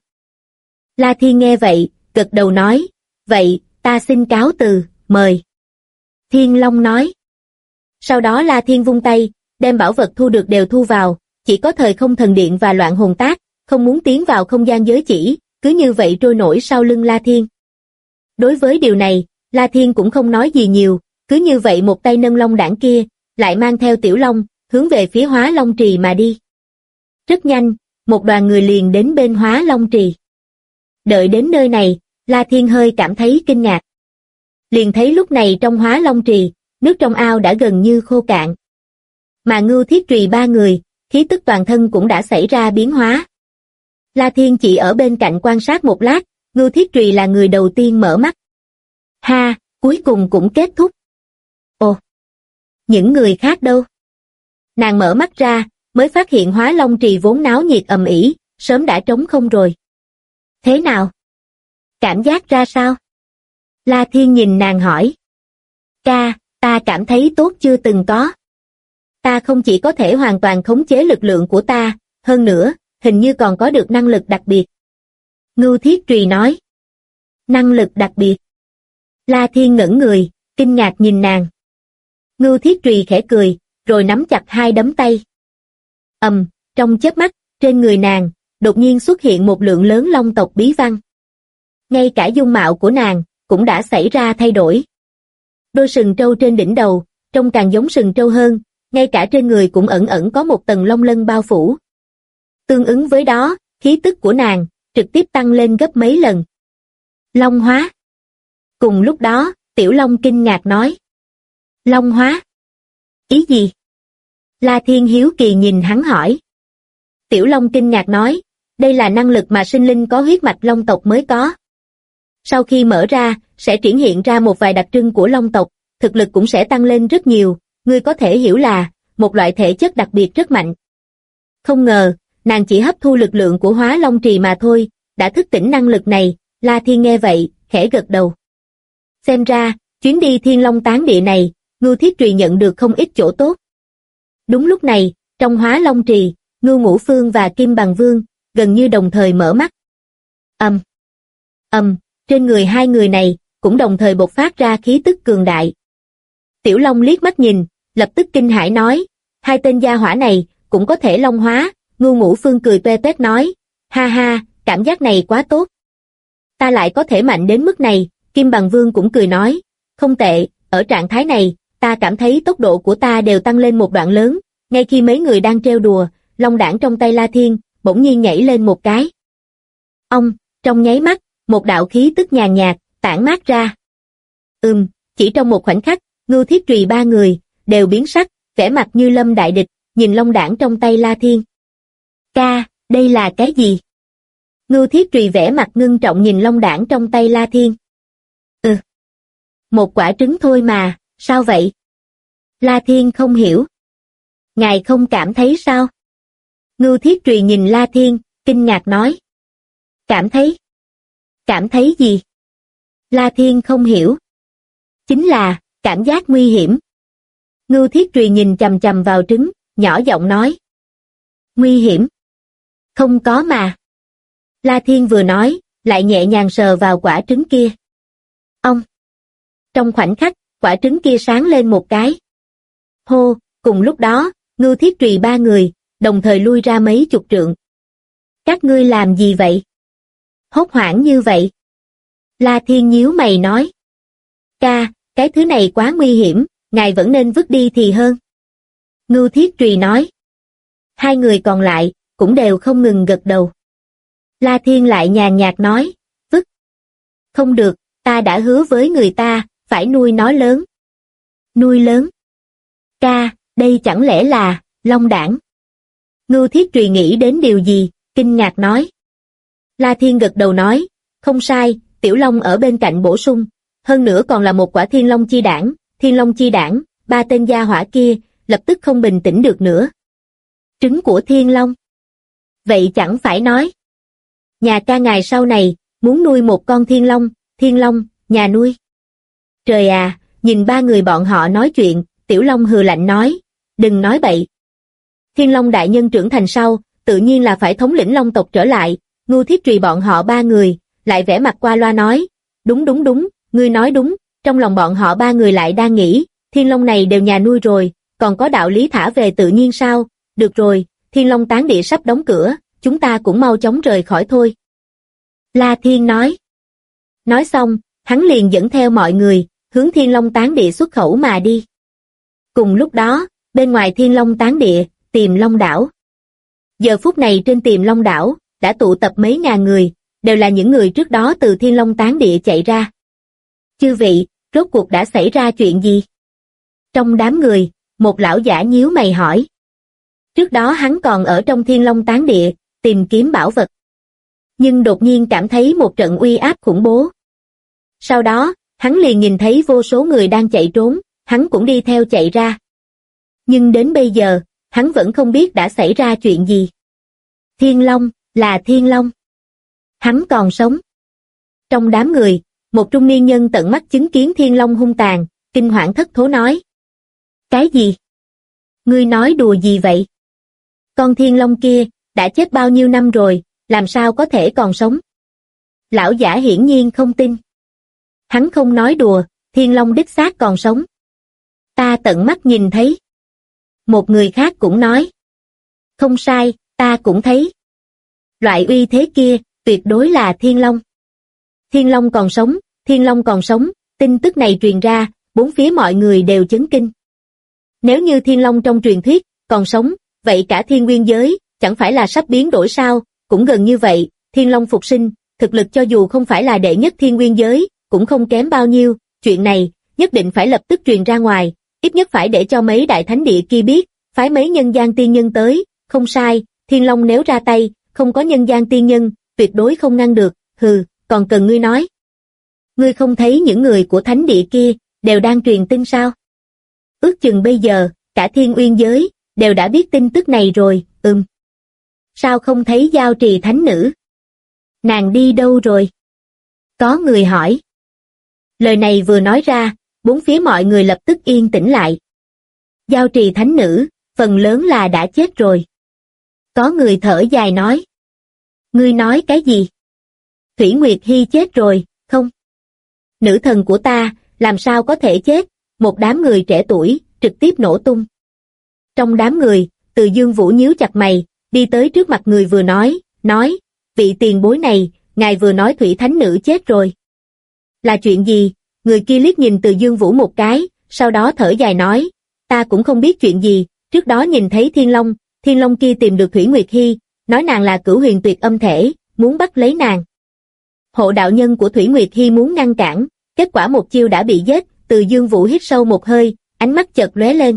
La Thiên nghe vậy, gật đầu nói, vậy, ta xin cáo từ, mời. Thiên Long nói. Sau đó La Thiên vung tay, đem bảo vật thu được đều thu vào, chỉ có thời không thần điện và loạn hồn tác, không muốn tiến vào không gian giới chỉ, cứ như vậy trôi nổi sau lưng La Thiên. Đối với điều này, La Thiên cũng không nói gì nhiều, cứ như vậy một tay nâng long đảng kia, lại mang theo Tiểu Long, hướng về phía Hóa Long Trì mà đi. Rất nhanh, một đoàn người liền đến bên Hóa Long Trì. Đợi đến nơi này, La Thiên hơi cảm thấy kinh ngạc. Liền thấy lúc này trong Hóa Long Trì, nước trong ao đã gần như khô cạn. Mà Ngưu Thiết Trì ba người, khí tức toàn thân cũng đã xảy ra biến hóa. La Thiên chỉ ở bên cạnh quan sát một lát, Ngưu Thiết Trì là người đầu tiên mở mắt. Ha, cuối cùng cũng kết thúc. Ồ, những người khác đâu? Nàng mở mắt ra, mới phát hiện Hóa Long Trì vốn náo nhiệt ầm ĩ, sớm đã trống không rồi. Thế nào? Cảm giác ra sao? La Thiên nhìn nàng hỏi. Ca, ta cảm thấy tốt chưa từng có. Ta không chỉ có thể hoàn toàn khống chế lực lượng của ta, hơn nữa, hình như còn có được năng lực đặc biệt. Ngưu Thiết Trì nói. Năng lực đặc biệt. La Thiên ngẩn người, kinh ngạc nhìn nàng. Ngưu Thiết Trì khẽ cười, rồi nắm chặt hai đấm tay. Trong chớp mắt, trên người nàng, đột nhiên xuất hiện một lượng lớn long tộc bí văn. Ngay cả dung mạo của nàng, cũng đã xảy ra thay đổi. Đôi sừng trâu trên đỉnh đầu, trông càng giống sừng trâu hơn, ngay cả trên người cũng ẩn ẩn có một tầng long lân bao phủ. Tương ứng với đó, khí tức của nàng, trực tiếp tăng lên gấp mấy lần. Long hóa. Cùng lúc đó, Tiểu Long kinh ngạc nói. Long hóa? Ý gì? La Thiên hiếu kỳ nhìn hắn hỏi. Tiểu Long kinh ngạc nói, đây là năng lực mà sinh linh có huyết mạch long tộc mới có. Sau khi mở ra, sẽ triển hiện ra một vài đặc trưng của long tộc, thực lực cũng sẽ tăng lên rất nhiều, ngươi có thể hiểu là, một loại thể chất đặc biệt rất mạnh. Không ngờ, nàng chỉ hấp thu lực lượng của Hóa Long Trì mà thôi, đã thức tỉnh năng lực này, La Thiên nghe vậy, khẽ gật đầu. Xem ra, chuyến đi Thiên Long Tán Địa này, Ngưu Thiết Trì nhận được không ít chỗ tốt. Đúng lúc này, trong Hóa Long Trì, Ngưu Ngũ Phương và Kim Bằng Vương, gần như đồng thời mở mắt. Trên người hai người này, cũng đồng thời bộc phát ra khí tức cường đại. Tiểu Long liếc mắt nhìn, lập tức kinh hãi nói, hai tên gia hỏa này, cũng có thể long hóa. Ngưu Ngũ Phương cười toe toét nói, ha ha, cảm giác này quá tốt. Ta lại có thể mạnh đến mức này. Kim Bằng Vương cũng cười nói, không tệ, ở trạng thái này, ta cảm thấy tốc độ của ta đều tăng lên một đoạn lớn. Ngay khi mấy người đang trêu đùa, long đãng trong tay La Thiên, bỗng nhiên nhảy lên một cái. Trong nháy mắt, một đạo khí tức nhàn nhạt, tản mát ra. Chỉ trong một khoảnh khắc, Ngưu Thiết Trì ba người, đều biến sắc, vẻ mặt như lâm đại địch, nhìn long đãng trong tay La Thiên. Ca, đây là cái gì? Ngưu Thiết Trì vẻ mặt ngưng trọng nhìn long đãng trong tay La Thiên. Một quả trứng thôi mà, sao vậy? La Thiên không hiểu. Ngài không cảm thấy sao? Ngưu Thiết Trì nhìn La Thiên, kinh ngạc nói. Cảm thấy? Cảm thấy gì? La Thiên không hiểu. Chính là, cảm giác nguy hiểm. Ngưu Thiết Trì nhìn chằm chằm vào trứng, nhỏ giọng nói. Nguy hiểm? Không có mà. La Thiên vừa nói, lại nhẹ nhàng sờ vào quả trứng kia. Trong khoảnh khắc, quả trứng kia sáng lên một cái. Hô, cùng lúc đó, Ngưu Thiết Trì ba người, đồng thời lui ra mấy chục trượng. Các ngươi làm gì vậy? Hốt hoảng như vậy. La Thiên nhíu mày nói. Ca, cái thứ này quá nguy hiểm, ngài vẫn nên vứt đi thì hơn. Ngưu Thiết Trì nói. Hai người còn lại, cũng đều không ngừng gật đầu. La Thiên lại nhàn nhạt nói, vứt. Không được, ta đã hứa với người ta, phải nuôi nó lớn. Nuôi lớn? Ca, đây chẳng lẽ là, long đãng? Ngưu Thiết Trì nghĩ đến điều gì, kinh ngạc nói. La Thiên gật đầu nói, không sai, Tiểu Long ở bên cạnh bổ sung, hơn nữa còn là một quả Thiên Long Chi Đản. Thiên Long Chi Đản, ba tên gia hỏa kia, lập tức không bình tĩnh được nữa. Trứng của Thiên Long. Vậy chẳng phải nói. Nhà ca ngài sau này, muốn nuôi một con Thiên Long, nhà nuôi. Trời à, nhìn ba người bọn họ nói chuyện, Tiểu Long hừ lạnh nói, đừng nói bậy. Thiên Long đại nhân trưởng thành sau, tự nhiên là phải thống lĩnh Long tộc trở lại. Ngưu Thiết Trì bọn họ ba người, lại vẽ mặt qua loa nói, đúng, ngươi nói đúng. Trong lòng bọn họ ba người lại đang nghĩ, Thiên Long này đều nhà nuôi rồi, còn có đạo lý thả về tự nhiên sao? Được rồi, Thiên Long Tán Địa sắp đóng cửa, chúng ta cũng mau chóng rời khỏi thôi. La Thiên nói. Nói xong, hắn liền dẫn theo mọi người, hướng Thiên Long Tán Địa xuất khẩu mà đi. Cùng lúc đó, bên ngoài Thiên Long Tán Địa, Tiềm Long Đảo. Giờ phút này trên Tiềm Long Đảo, đã tụ tập mấy ngàn người, đều là những người trước đó từ Thiên Long Tán Địa chạy ra. Chư vị, rốt cuộc đã xảy ra chuyện gì? Trong đám người, một lão giả nhíu mày hỏi. Trước đó hắn còn ở trong Thiên Long Tán Địa, tìm kiếm bảo vật. Nhưng đột nhiên cảm thấy một trận uy áp khủng bố. Sau đó, hắn liền nhìn thấy vô số người đang chạy trốn, hắn cũng đi theo chạy ra. Nhưng đến bây giờ, hắn vẫn không biết đã xảy ra chuyện gì. Thiên Long, là Thiên Long. Hắn còn sống. Trong đám người, một trung niên nhân tận mắt chứng kiến Thiên Long hung tàn, kinh hoảng thất thố nói. Cái gì? Ngươi nói đùa gì vậy? Con Thiên Long kia, đã chết bao nhiêu năm rồi, làm sao có thể còn sống? Lão giả hiển nhiên không tin. Hắn không nói đùa, Thiên Long đích xác còn sống. Ta tận mắt nhìn thấy. Một người khác cũng nói. Không sai, ta cũng thấy. Loại uy thế kia, tuyệt đối là Thiên Long. Thiên Long còn sống, Thiên Long còn sống, tin tức này truyền ra, bốn phía mọi người đều chấn kinh. Nếu như Thiên Long trong truyền thuyết, còn sống, vậy cả thiên nguyên giới, chẳng phải là sắp biến đổi sao, cũng gần như vậy, Thiên Long phục sinh, thực lực cho dù không phải là đệ nhất thiên nguyên giới, cũng không kém bao nhiêu, chuyện này, nhất định phải lập tức truyền ra ngoài, ít nhất phải để cho mấy đại thánh địa kia biết, phái mấy nhân gian tiên nhân tới, không sai, Thiên Long nếu ra tay, không có nhân gian tiên nhân, tuyệt đối không ngăn được, hừ, còn cần ngươi nói. Ngươi không thấy những người của thánh địa kia, đều đang truyền tin sao? Ước chừng bây giờ, cả thiên uyên giới, đều đã biết tin tức này rồi, Sao không thấy Giao Trì thánh nữ? Nàng đi đâu rồi? Có người hỏi. Lời này vừa nói ra, bốn phía mọi người lập tức yên tĩnh lại. Giao Trì thánh nữ, phần lớn là đã chết rồi. Có người thở dài nói. Ngươi nói cái gì? Thủy Nguyệt Hy chết rồi, không? Nữ thần của ta, làm sao có thể chết? Một đám người trẻ tuổi, trực tiếp nổ tung. Trong đám người, Từ Dương Vũ nhíu chặt mày, đi tới trước mặt người vừa nói, vị tiền bối này, ngài vừa nói Thủy Thánh Nữ chết rồi. Là chuyện gì? Người kia liếc nhìn Từ Dương Vũ một cái, sau đó thở dài nói, ta cũng không biết chuyện gì, trước đó nhìn thấy Thiên Long kia tìm được Thủy Nguyệt Hy, nói nàng là Cửu Huyền Tuyệt âm thể, muốn bắt lấy nàng. Hộ đạo nhân của Thủy Nguyệt Hy muốn ngăn cản, kết quả một chiêu đã bị giết, Từ Dương Vũ hít sâu một hơi, ánh mắt chợt lóe lên.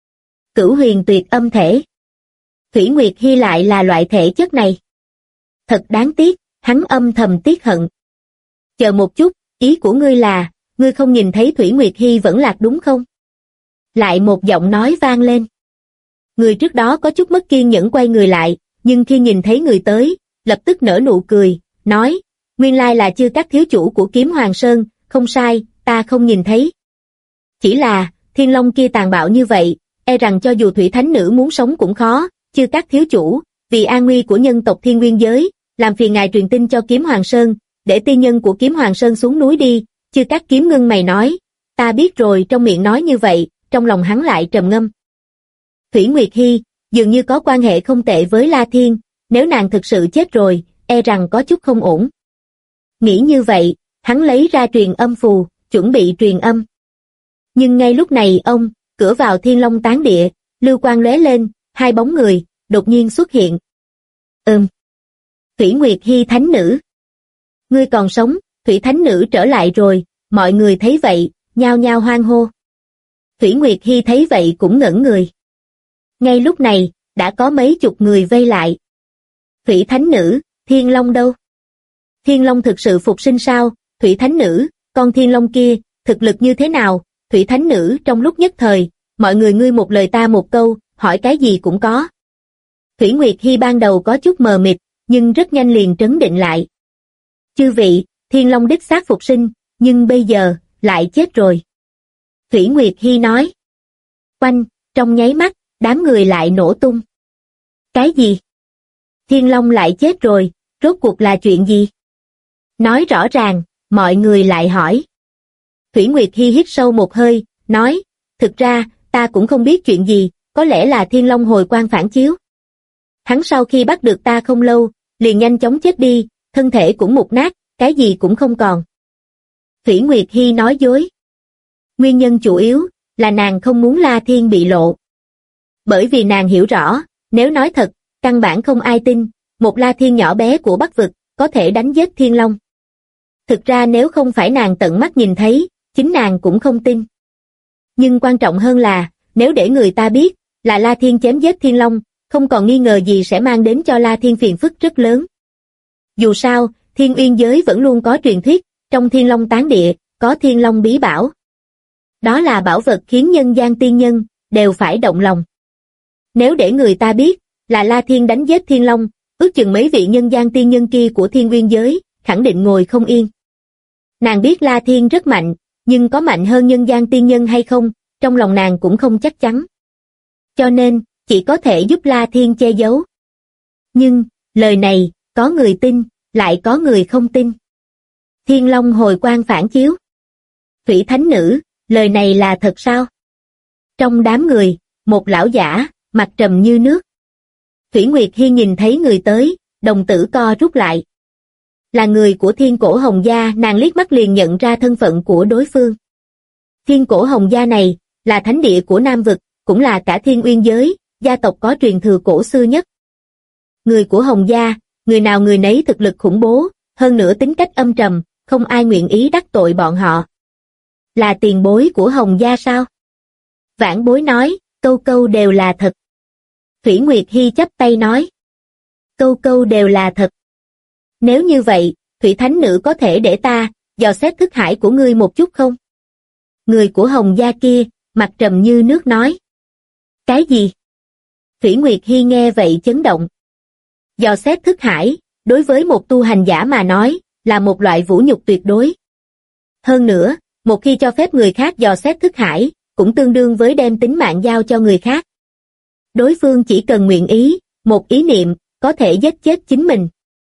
Cửu Huyền Tuyệt âm thể. Thủy Nguyệt Hy lại là loại thể chất này. Thật đáng tiếc, hắn âm thầm tiếc hận. Chờ một chút, ý của ngươi là, ngươi không nhìn thấy Thủy Nguyệt Hy vẫn lạc đúng không? Lại một giọng nói vang lên. Người trước đó có chút mất kiên nhẫn quay người lại, nhưng khi nhìn thấy người tới, lập tức nở nụ cười, nói, nguyên lai là Chư Các thiếu chủ của Kiếm Hoàng Sơn, không sai, ta không nhìn thấy. Chỉ là, Thiên Long kia tàn bạo như vậy, e rằng cho dù Thủy Thánh Nữ muốn sống cũng khó, Chư Các thiếu chủ, vì an nguy của nhân tộc Thiên Nguyên giới, làm phiền ngài truyền tin cho Kiếm Hoàng Sơn, để tiên nhân của Kiếm Hoàng Sơn xuống núi đi. Chư Các kiếm ngưng mày nói, ta biết rồi, trong miệng nói như vậy, trong lòng hắn lại trầm ngâm. Thủy Nguyệt Hy, dường như có quan hệ không tệ với La Thiên, nếu nàng thực sự chết rồi, e rằng có chút không ổn. Nghĩ như vậy, hắn lấy ra truyền âm phù, chuẩn bị truyền âm. Nhưng ngay lúc này cửa vào Thiên Long Tán Địa, lưu quang lóe lên, hai bóng người, đột nhiên xuất hiện. Thủy Nguyệt Hy thánh nữ. Ngươi còn sống, Thủy Thánh Nữ trở lại rồi, mọi người thấy vậy, nhao nhao hoan hô. Thủy Nguyệt Hy thấy vậy cũng ngẩn người. Ngay lúc này, đã có mấy chục người vây lại. Thủy Thánh Nữ, Thiên Long đâu? Thiên Long thực sự phục sinh sao? Thủy Thánh Nữ, con Thiên Long kia, thực lực như thế nào? Thủy Thánh Nữ trong lúc nhất thời, mọi người ngươi một lời ta một câu, hỏi cái gì cũng có. Thủy Nguyệt Hy ban đầu có chút mờ mịt, nhưng rất nhanh liền trấn định lại. Chư vị, Thiên Long đích xác phục sinh, nhưng bây giờ, lại chết rồi. Thủy Nguyệt Hy nói. Oanh, trong nháy mắt, đám người lại nổ tung. Cái gì? Thiên Long lại chết rồi, rốt cuộc là chuyện gì? Nói rõ ràng, mọi người lại hỏi. Thủy Nguyệt Hy hít sâu một hơi, nói, thực ra, ta cũng không biết chuyện gì, có lẽ là Thiên Long hồi quang phản chiếu. Hắn sau khi bắt được ta không lâu, liền nhanh chóng chết đi, thân thể cũng mục nát, cái gì cũng không còn. Thủy Nguyệt Hy nói dối. Nguyên nhân chủ yếu là nàng không muốn La Thiên bị lộ. Bởi vì nàng hiểu rõ, nếu nói thật, căn bản không ai tin, một La Thiên nhỏ bé của Bắc Vực, có thể đánh giết Thiên Long. Thực ra nếu không phải nàng tận mắt nhìn thấy, chính nàng cũng không tin. Nhưng quan trọng hơn là, nếu để người ta biết, là La Thiên chém giết Thiên Long, không còn nghi ngờ gì sẽ mang đến cho La Thiên phiền phức rất lớn. Dù sao, Thiên Uyên giới vẫn luôn có truyền thuyết, trong Thiên Long tán địa, có Thiên Long bí bảo. Đó là bảo vật khiến nhân gian tiên nhân, đều phải động lòng. Nếu để người ta biết, là La Thiên đánh giết Thiên Long, ước chừng mấy vị nhân gian tiên nhân kia của Thiên Uyên giới, khẳng định ngồi không yên. Nàng biết La Thiên rất mạnh, nhưng có mạnh hơn nhân gian tiên nhân hay không, trong lòng nàng cũng không chắc chắn. Cho nên, chỉ có thể giúp La Thiên che giấu. Nhưng, lời này, có người tin, lại có người không tin. Thiên Long hồi quang phản chiếu. Thủy Thánh Nữ, lời này là thật sao? Trong đám người, một lão giả, mặt trầm như nước. Thủy Nguyệt Hi nhìn thấy người tới, đồng tử co rút lại. Là người của Thiên Cổ Hồng Gia, nàng liếc mắt liền nhận ra thân phận của đối phương. Thiên Cổ Hồng Gia này, là thánh địa của Nam Vực, cũng là cả Thiên Uyên giới, gia tộc có truyền thừa cổ xưa nhất. Người của Hồng Gia, người nào người nấy thực lực khủng bố, hơn nữa tính cách âm trầm, không ai nguyện ý đắc tội bọn họ. Là tiền bối của Hồng Gia sao? Vãn Bối nói, câu câu đều là thật. Thủy Nguyệt Hi chắp tay nói. Câu câu đều là thật. Nếu như vậy, Thủy Thánh Nữ có thể để ta, dò xét thức hải của ngươi một chút không? Người của Hồng Gia kia, mặt trầm như nước nói. Cái gì? Thủy Nguyệt Hi nghe vậy chấn động. Dò xét thức hải, đối với một tu hành giả mà nói, là một loại vũ nhục tuyệt đối. Hơn nữa, một khi cho phép người khác dò xét thức hải, cũng tương đương với đem tính mạng giao cho người khác. Đối phương chỉ cần nguyện ý, một ý niệm, có thể giết chết chính mình.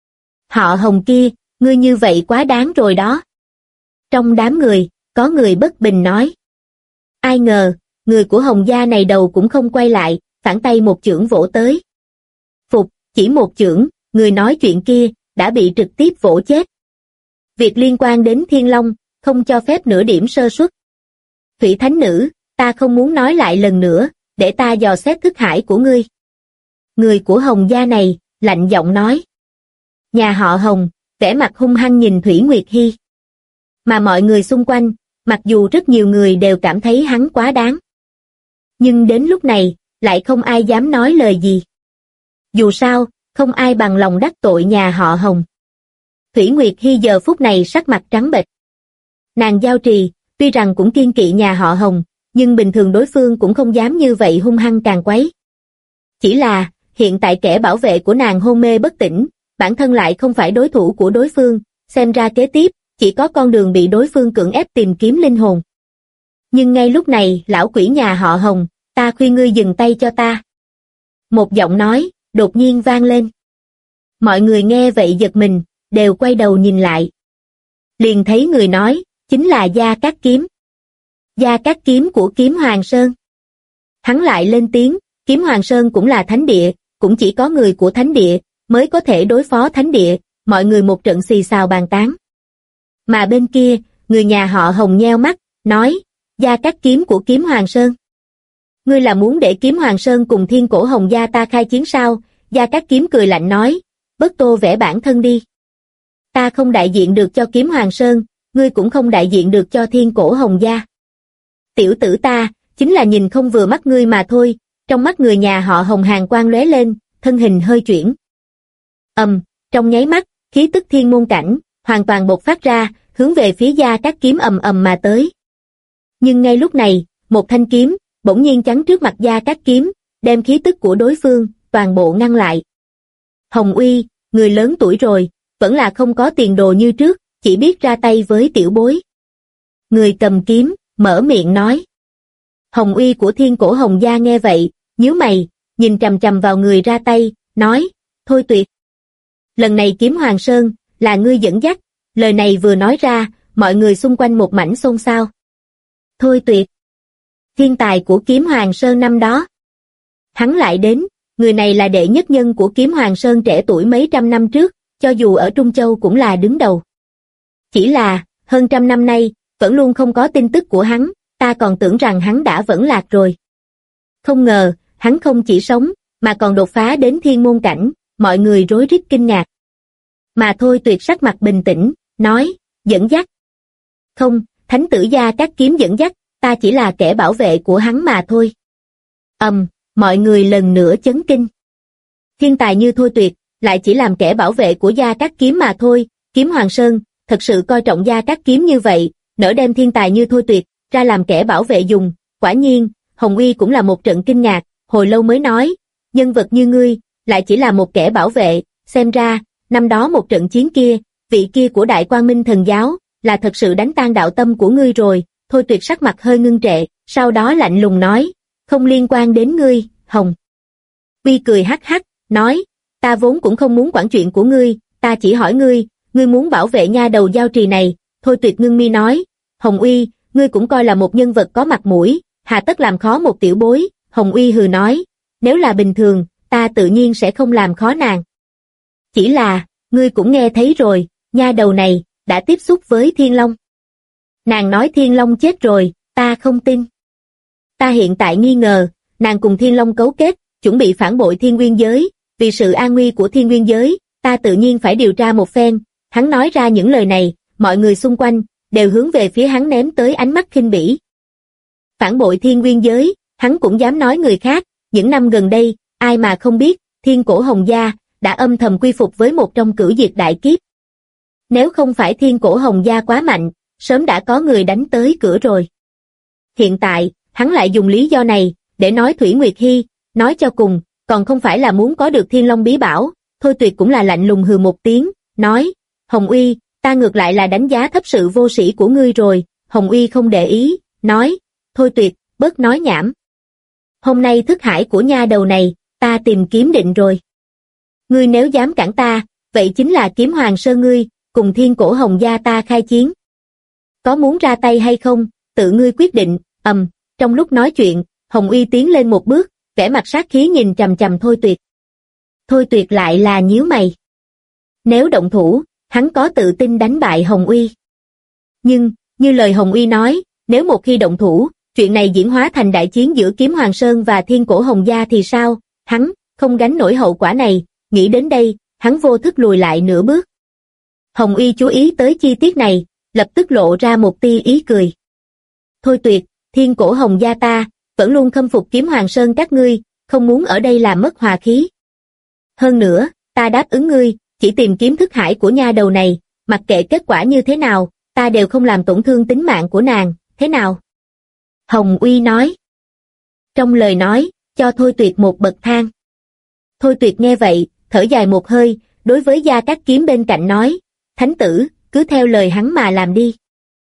Họ Hồng kia, ngươi như vậy quá đáng rồi đó. Trong đám người, có người bất bình nói. Ai ngờ, người của Hồng Gia này đầu cũng không quay lại, phản tay một chưởng vỗ tới. Phục, chỉ một chưởng, người nói chuyện kia, đã bị trực tiếp vỗ chết. Việc liên quan đến Thiên Long, không cho phép nửa điểm sơ suất. Thủy Thánh Nữ, ta không muốn nói lại lần nữa, để ta dò xét thức hải của ngươi. Người của Hồng Gia này, lạnh giọng nói. Nhà họ Hồng, vẻ mặt hung hăng nhìn Thủy Nguyệt Hi. Mà mọi người xung quanh, mặc dù rất nhiều người đều cảm thấy hắn quá đáng. Nhưng đến lúc này, lại không ai dám nói lời gì. Dù sao, không ai bằng lòng đắc tội nhà họ Hồng. Thủy Nguyệt Hi giờ phút này sắc mặt trắng bệch. Nàng Giao Trì, tuy rằng cũng kiêng kỵ nhà họ Hồng, nhưng bình thường đối phương cũng không dám như vậy hung hăng càng quấy. Chỉ là, hiện tại kẻ bảo vệ của nàng hôn mê bất tỉnh, bản thân lại không phải đối thủ của đối phương, xem ra kế tiếp, chỉ có con đường bị đối phương cưỡng ép tìm kiếm linh hồn. Nhưng ngay lúc này, lão quỷ nhà họ Hồng, ta khuyên ngươi dừng tay cho ta. Một giọng nói, đột nhiên vang lên. Mọi người nghe vậy giật mình, đều quay đầu nhìn lại. Liền thấy người nói, chính là Gia Cát Kiếm. Gia Cát Kiếm của Kiếm Hoàng Sơn. Hắn lại lên tiếng, Kiếm Hoàng Sơn cũng là thánh địa, cũng chỉ có người của thánh địa, mới có thể đối phó thánh địa, mọi người một trận xì xào bàn tán. Mà bên kia, người nhà họ Hồng nheo mắt, nói, Gia Cát Kiếm của Kiếm Hoàng Sơn. Ngươi là muốn để Kiếm Hoàng Sơn cùng Thiên Cổ Hồng Gia ta khai chiến sao? Gia Cát Kiếm cười lạnh nói, bớt tô vẽ bản thân đi. Ta không đại diện được cho Kiếm Hoàng Sơn, ngươi cũng không đại diện được cho Thiên Cổ Hồng Gia. Tiểu tử ta, chính là nhìn không vừa mắt ngươi mà thôi. Trong mắt người nhà họ Hồng hàn quang lóe lên, thân hình hơi chuyển. Trong nháy mắt, khí tức thiên môn cảnh, hoàn toàn bộc phát ra, hướng về phía Gia Cát Kiếm ầm ầm mà tới. Nhưng ngay lúc này, một thanh kiếm, bỗng nhiên chắn trước mặt Gia Cát Kiếm, đem khí tức của đối phương, toàn bộ ngăn lại. Hồng Uy, người lớn tuổi rồi, vẫn là không có tiền đồ như trước, chỉ biết ra tay với tiểu bối. Người cầm kiếm, mở miệng nói. Hồng Uy của Thiên Cổ Hồng Gia nghe vậy, nhíu mày, nhìn chằm chằm vào người ra tay, nói, thôi tuyệt. Lần này Kiếm Hoàng Sơn, là ngươi dẫn dắt, lời này vừa nói ra, mọi người xung quanh một mảnh xôn xao. Thôi tuyệt. Thiên tài của Kiếm Hoàng Sơn năm đó. Hắn lại đến, người này là đệ nhất nhân của Kiếm Hoàng Sơn trẻ tuổi mấy trăm năm trước, cho dù ở Trung Châu cũng là đứng đầu. Chỉ là, hơn trăm năm nay, vẫn luôn không có tin tức của hắn, ta còn tưởng rằng hắn đã vẫn lạc rồi. Không ngờ, hắn không chỉ sống, mà còn đột phá đến thiên môn cảnh, mọi người rối rít kinh ngạc. Mà Thôi Tuyệt sắc mặt bình tĩnh, nói, dẫn dắt. Không, thánh tử Gia Cát Kiếm dẫn dắt, ta chỉ là kẻ bảo vệ của hắn mà thôi. Mọi người lần nữa chấn kinh. Thiên tài như Thôi Tuyệt, lại chỉ làm kẻ bảo vệ của Gia Cát Kiếm mà thôi, Kiếm Hoàng Sơn, thật sự coi trọng Gia Cát Kiếm như vậy, nỡ đem thiên tài như Thôi Tuyệt, ra làm kẻ bảo vệ dùng, quả nhiên, Hồng Uy cũng là một trận kinh ngạc, hồi lâu mới nói, nhân vật như ngươi, lại chỉ là một kẻ bảo vệ, xem ra, năm đó một trận chiến kia, vị kia của Đại Quang Minh Thần Giáo, là thật sự đánh tan đạo tâm của ngươi rồi. Thôi Tuyệt sắc mặt hơi ngưng trệ, sau đó lạnh lùng nói, không liên quan đến ngươi, Hồng Uy cười hắc hắc, nói, ta vốn cũng không muốn quản chuyện của ngươi, ta chỉ hỏi ngươi, ngươi muốn bảo vệ nha đầu Giao Trì này. Thôi Tuyệt ngưng mi nói, Hồng Uy, ngươi cũng coi là một nhân vật có mặt mũi, hà tất làm khó một tiểu bối. Hồng Uy hừ nói, nếu là bình thường, ta tự nhiên sẽ không làm khó nàng. Chỉ là, ngươi cũng nghe thấy rồi, nha đầu này, đã tiếp xúc với Thiên Long. Nàng nói Thiên Long chết rồi, ta không tin. Ta hiện tại nghi ngờ, nàng cùng Thiên Long cấu kết, chuẩn bị phản bội Thiên Nguyên Giới, vì sự an nguy của Thiên Nguyên Giới, ta tự nhiên phải điều tra một phen. Hắn nói ra những lời này, mọi người xung quanh, đều hướng về phía hắn ném tới ánh mắt khinh bỉ. Phản bội Thiên Nguyên Giới, hắn cũng dám nói người khác, những năm gần đây, ai mà không biết, Thiên Cổ Hồng Gia, đã âm thầm quy phục với một trong cửu diệt đại kiếp. Nếu không phải Thiên Cổ Hồng Gia quá mạnh, sớm đã có người đánh tới cửa rồi. Hiện tại, hắn lại dùng lý do này, để nói Thủy Nguyệt Hy, nói cho cùng, còn không phải là muốn có được Thiên Long Bí Bảo. Thôi Tuyệt cũng là lạnh lùng hừ một tiếng, nói, Hồng Uy, ta ngược lại là đánh giá thấp sự vô sĩ của ngươi rồi. Hồng Uy không để ý, nói, Thôi Tuyệt, bớt nói nhảm. Hôm nay thức hải của nha đầu này, ta tìm kiếm định rồi. Ngươi nếu dám cản ta, vậy chính là Kiếm Hoàng Sơn ngươi, cùng Thiên Cổ Hồng Gia ta khai chiến. Có muốn ra tay hay không, tự ngươi quyết định. Trong lúc nói chuyện, Hồng Uy tiến lên một bước, vẻ mặt sát khí nhìn chằm chằm Thôi Tuyệt. Thôi Tuyệt lại là nhíu mày. Nếu động thủ, hắn có tự tin đánh bại Hồng Uy. Nhưng, như lời Hồng Uy nói, nếu một khi động thủ, chuyện này diễn hóa thành đại chiến giữa Kiếm Hoàng Sơn và Thiên Cổ Hồng Gia thì sao? Hắn không gánh nổi hậu quả này. Nghĩ đến đây, hắn vô thức lùi lại nửa bước. Hồng Uy chú ý tới chi tiết này, lập tức lộ ra một tia ý cười. Thôi Tuyệt, Thiên Cổ Hồng Gia ta, vẫn luôn khâm phục Kiếm Hoàng Sơn các ngươi, không muốn ở đây làm mất hòa khí. Hơn nữa, ta đáp ứng ngươi, chỉ tìm kiếm thức hải của nha đầu này, mặc kệ kết quả như thế nào, ta đều không làm tổn thương tính mạng của nàng, thế nào? Hồng Uy nói. Trong lời nói, cho Thôi Tuyệt một bậc thang. Thôi Tuyệt nghe vậy, thở dài một hơi, đối với Gia Cát Kiếm bên cạnh nói, Thánh tử, cứ theo lời hắn mà làm đi.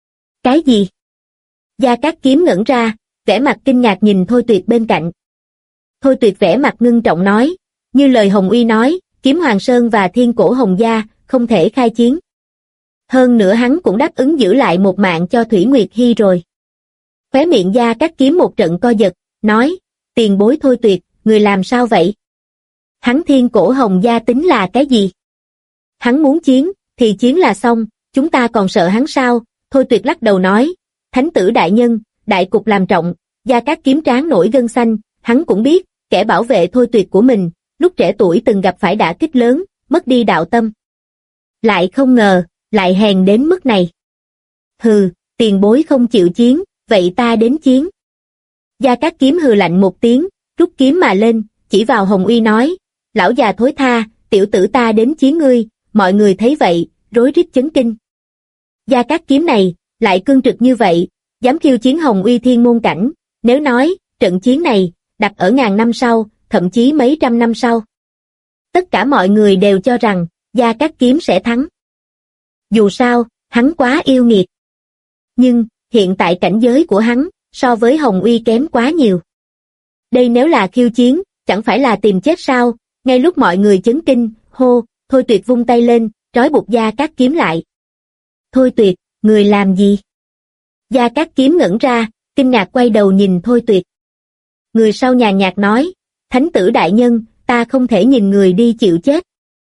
Cái gì? Gia Cát Kiếm ngẩn ra, vẻ mặt kinh ngạc nhìn Thôi Tuyệt bên cạnh. Thôi Tuyệt vẻ mặt ngưng trọng nói, như lời Hồng Uy nói, Kiếm Hoàng Sơn và Thiên Cổ Hồng Gia không thể khai chiến. Hơn nữa hắn cũng đáp ứng giữ lại một mạng cho Thủy Nguyệt Hy rồi. Khóe miệng Gia Cát Kiếm một trận co giật, nói, tiền bối Thôi Tuyệt, người làm sao vậy? Hắn Thiên Cổ Hồng Gia tính là cái gì? Hắn muốn chiến, thì chiến là xong, chúng ta còn sợ hắn sao? Thôi Tuyệt lắc đầu nói, Thánh tử đại nhân, đại cục làm trọng. Gia Cát Kiếm trán nổi gân xanh, hắn cũng biết, kẻ bảo vệ Thôi Tuyệt của mình, lúc trẻ tuổi từng gặp phải đả kích lớn, mất đi đạo tâm. Lại không ngờ, lại hèn đến mức này. Hừ, tiền bối không chịu chiến, vậy ta đến chiến. Gia Cát Kiếm hừ lạnh một tiếng, rút kiếm mà lên, chỉ vào Hồng Uy nói, lão già thối tha, tiểu tử ta đến chiến ngươi. Mọi người thấy vậy, rối rít chấn kinh. Gia Cát Kiếm này, lại cương trực như vậy, dám khiêu chiến Hồng Uy thiên môn cảnh, nếu nói, trận chiến này, đặt ở ngàn năm sau, thậm chí mấy trăm năm sau. Tất cả mọi người đều cho rằng, Gia Cát Kiếm sẽ thắng. Dù sao, hắn quá yêu nghiệt. Nhưng, hiện tại cảnh giới của hắn, so với Hồng Uy kém quá nhiều. Đây nếu là khiêu chiến, chẳng phải là tìm chết sao? Ngay lúc mọi người chấn kinh, hô, Thôi Tuyệt vung tay lên, trói buộc Gia Cát Kiếm lại. Thôi Tuyệt, người làm gì? Gia Cát Kiếm ngẩn ra, kinh ngạc quay đầu nhìn Thôi Tuyệt. Người sau nhàn nhạt nói, Thánh tử đại nhân, ta không thể nhìn người đi chịu chết.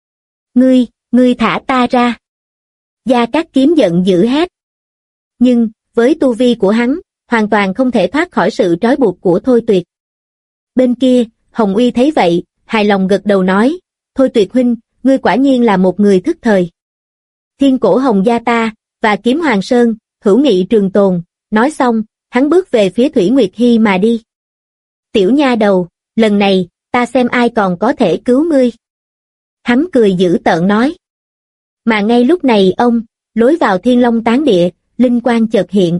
Ngươi thả ta ra. Gia Cát Kiếm giận dữ hét. Nhưng, với tu vi của hắn, hoàn toàn không thể thoát khỏi sự trói buộc của Thôi Tuyệt. Bên kia, Hồng Uy thấy vậy, hài lòng gật đầu nói, thôi Tuyệt huynh, ngươi quả nhiên là một người thức thời. Thiên cổ Hồng gia ta, và kiếm Hoàng Sơn, hữu nghị trường tồn, nói xong, hắn bước về phía Thủy Nguyệt Hy mà đi. Tiểu nha đầu, lần này, ta xem ai còn có thể cứu ngươi. Hắn cười dữ tợn nói. Mà ngay lúc này lối vào Thiên Long Tán Địa, linh quang chợt hiện.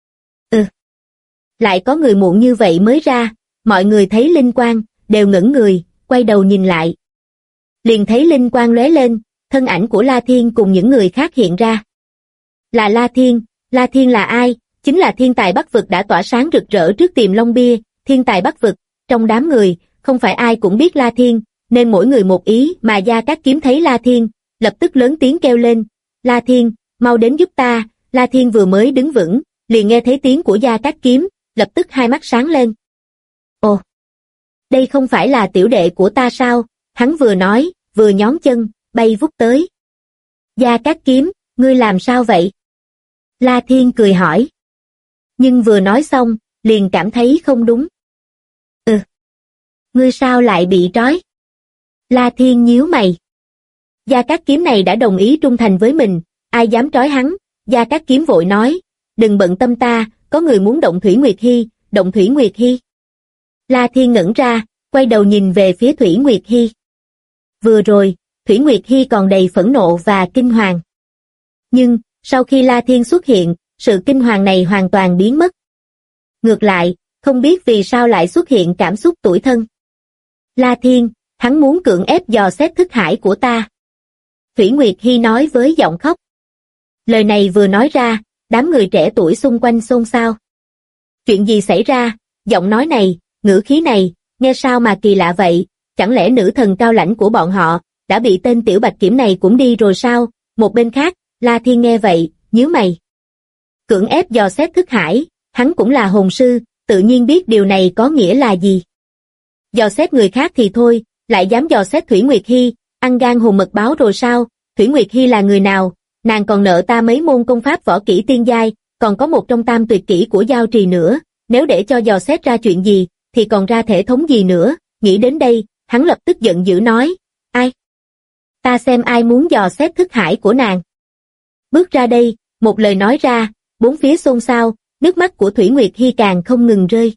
Lại có người muộn như vậy mới ra, mọi người thấy linh quang, đều ngẩng người, quay đầu nhìn lại. Liền thấy linh quang lóe lên, thân ảnh của La Thiên cùng những người khác hiện ra. Là La Thiên là ai? Chính là thiên tài Bắc vực đã tỏa sáng rực rỡ trước Tiềm Long Bia, thiên tài Bắc vực, trong đám người, không phải ai cũng biết La Thiên, nên mỗi người một ý mà Gia Cát Kiếm thấy La Thiên, lập tức lớn tiếng kêu lên, La Thiên, mau đến giúp ta. La Thiên vừa mới đứng vững, liền nghe thấy tiếng của Gia Cát Kiếm, lập tức hai mắt sáng lên. Ồ, đây không phải là tiểu đệ của ta sao? Hắn vừa nói, vừa nhón chân, bay vút tới. Gia Cát Kiếm, ngươi làm sao vậy? La Thiên cười hỏi. Nhưng vừa nói xong, liền cảm thấy không đúng. Ngươi sao lại bị trói? La Thiên nhíu mày. Gia Cát Kiếm này đã đồng ý trung thành với mình, ai dám trói hắn? Gia Cát Kiếm vội nói, đừng bận tâm ta, có người muốn động Thủy Nguyệt Hy, động Thủy Nguyệt Hy. La Thiên ngẩn ra, quay đầu nhìn về phía Thủy Nguyệt Hy. Vừa rồi, Thủy Nguyệt Hy còn đầy phẫn nộ và kinh hoàng. Nhưng, sau khi La Thiên xuất hiện, sự kinh hoàng này hoàn toàn biến mất. Ngược lại, không biết vì sao lại xuất hiện cảm xúc tủi thân. La Thiên, hắn muốn cưỡng ép dò xét thức hải của ta. Thủy Nguyệt Hy nói với giọng khóc. Lời này vừa nói ra, đám người trẻ tuổi xung quanh xôn xao. Chuyện gì xảy ra? Giọng nói này, ngữ khí này, nghe sao mà kỳ lạ vậy? Chẳng lẽ nữ thần cao lãnh của bọn họ đã bị tên tiểu bạch kiểm này cũng đi rồi sao? Một bên khác, La Thiên nghe vậy, nhíu mày. Cưỡng ép dò xét thức hải, hắn cũng là hồn sư, tự nhiên biết điều này có nghĩa là gì. Dò xét người khác thì thôi, lại dám dò xét Thủy Nguyệt Hy, ăn gan hùm mật báo rồi sao? Thủy Nguyệt Hy là người nào? Nàng còn nợ ta mấy môn công pháp võ kỹ tiên giai, còn có một trong tam tuyệt kỹ của giao trì nữa, nếu để cho dò xét ra chuyện gì, thì còn ra thể thống gì nữa? Nghĩ đến đây, hắn lập tức giận dữ nói, ai? Ta xem ai muốn dò xét thức hải của nàng. Bước ra đây, một lời nói ra, bốn phía xôn xao, nước mắt của Thủy Nguyệt Hy càng không ngừng rơi.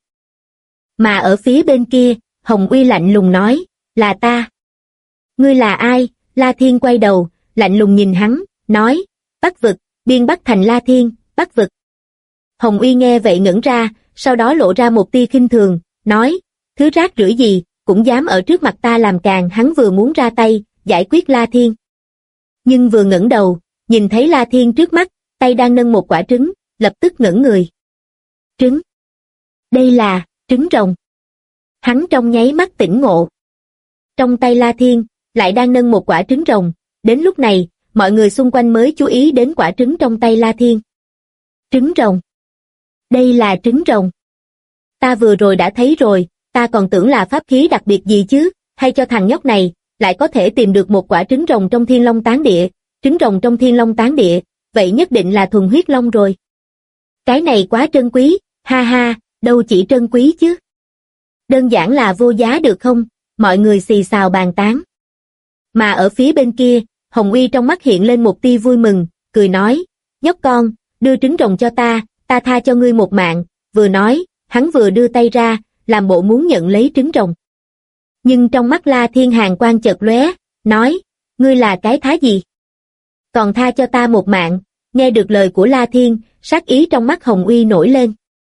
Mà ở phía bên kia, Hồng Uy lạnh lùng nói, là ta. Ngươi là ai? La Thiên quay đầu, lạnh lùng nhìn hắn, nói, Bắc vực, biên Bắc thành La Thiên, Bắc vực. Hồng Uy nghe vậy ngẩn ra, sau đó lộ ra một tia khinh thường, nói, thứ rác rưởi gì, cũng dám ở trước mặt ta làm càn. Hắn vừa muốn ra tay, giải quyết La Thiên. Nhưng vừa ngẩng đầu, nhìn thấy La Thiên trước mắt, tay đang nâng một quả trứng, lập tức ngẩn người. Trứng? Đây là trứng rồng. Hắn trong nháy mắt tỉnh ngộ. Trong tay La Thiên, lại đang nâng một quả trứng rồng, đến lúc này, mọi người xung quanh mới chú ý đến quả trứng trong tay La Thiên. Trứng rồng. Đây là trứng rồng. Ta vừa rồi đã thấy rồi, ta còn tưởng là pháp khí đặc biệt gì chứ, hay cho thằng nhóc này, lại có thể tìm được một quả trứng rồng trong Thiên Long Tán Địa, trứng rồng trong Thiên Long Tán Địa, vậy nhất định là thuần huyết long rồi. Cái này quá trân quý, ha ha, đâu chỉ trân quý chứ. Đơn giản là vô giá được không, mọi người xì xào bàn tán. Mà ở phía bên kia, Hồng Uy trong mắt hiện lên một tia vui mừng, cười nói, nhóc con, đưa trứng rồng cho ta tha cho ngươi một mạng, vừa nói, hắn vừa đưa tay ra, làm bộ muốn nhận lấy trứng rồng. Nhưng trong mắt La Thiên hàn quang chợt lóe, nói, ngươi là cái thá gì? Còn tha cho ta một mạng. Nghe được lời của La Thiên, sát ý trong mắt Hồng Uy nổi lên.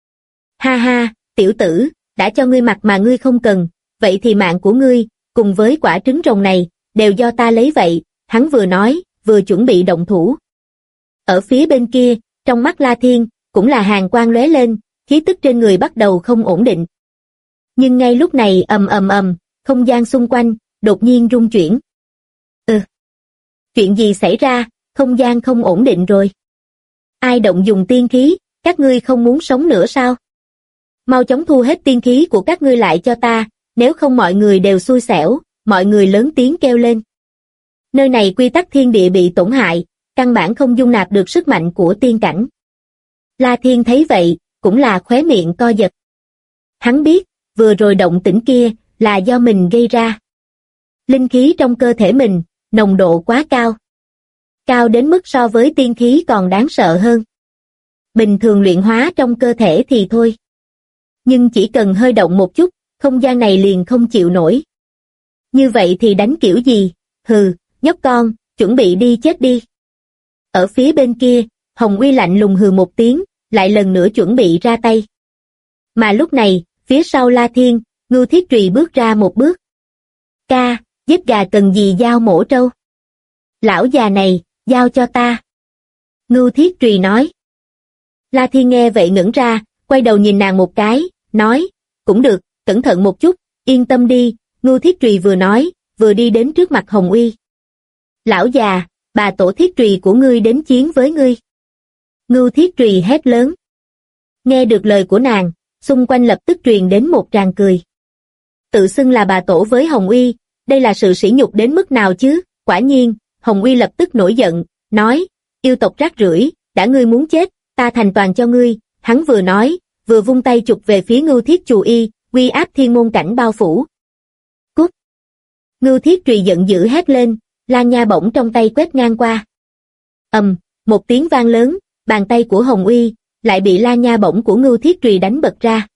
Ha ha, tiểu tử, đã cho ngươi mặt mà ngươi không cần, vậy thì mạng của ngươi, cùng với quả trứng rồng này, đều do ta lấy vậy. Hắn vừa nói, vừa chuẩn bị động thủ. Ở phía bên kia, trong mắt La Thiên, cũng là hàn quang lóe lên, khí tức trên người bắt đầu không ổn định. Nhưng ngay lúc này ầm ầm ầm, không gian xung quanh, đột nhiên rung chuyển. Chuyện gì xảy ra, không gian không ổn định rồi. Ai động dùng tiên khí, các ngươi không muốn sống nữa sao? Mau chóng thu hết tiên khí của các ngươi lại cho ta, nếu không mọi người đều xui xẻo, mọi người lớn tiếng kêu lên. Nơi này quy tắc thiên địa bị tổn hại, căn bản không dung nạp được sức mạnh của tiên cảnh. La Thiên thấy vậy, cũng là khóe miệng co giật. Hắn biết, vừa rồi động tĩnh kia, là do mình gây ra. Linh khí trong cơ thể mình, nồng độ quá cao. Cao đến mức so với tiên khí còn đáng sợ hơn. Bình thường luyện hóa trong cơ thể thì thôi. Nhưng chỉ cần hơi động một chút, không gian này liền không chịu nổi. Như vậy thì đánh kiểu gì? Hừ, nhóc con, chuẩn bị đi chết đi. Ở phía bên kia, Hồng Uy lạnh lùng hừ một tiếng, lại lần nữa chuẩn bị ra tay. Mà lúc này, phía sau La Thiên, Ngưu Thiết Trùy bước ra một bước. Ca, giết gà cần gì dao mổ trâu? Lão già này, giao cho ta. Ngưu Thiết Trùy nói. La Thiên nghe vậy ngẩn ra, quay đầu nhìn nàng một cái, nói, cũng được, cẩn thận một chút, yên tâm đi. Ngưu Thiết Trùy vừa nói, vừa đi đến trước mặt Hồng Uy. Lão già, bà tổ Thiết Trùy của ngươi đến chiến với ngươi. Ngưu Thiết Trùy hét lớn. Nghe được lời của nàng, xung quanh lập tức truyền đến một tràng cười. Tự xưng là bà tổ với Hồng Uy, đây là sự sỉ nhục đến mức nào chứ? Quả nhiên, Hồng Uy lập tức nổi giận, nói, yêu tộc rác rưởi, đã ngươi muốn chết, ta thành toàn cho ngươi. Hắn vừa nói, vừa vung tay chụp về phía Ngưu Thiết Trùy, uy áp thiên môn cảnh bao phủ. Cút! Ngưu Thiết Trùy giận dữ hét lên, Lan Nha bổng trong tay quét ngang qua. Một tiếng vang lớn, bàn tay của Hồng Uy lại bị Lan Nha bổng của Ngưu Thiết Trùy đánh bật ra.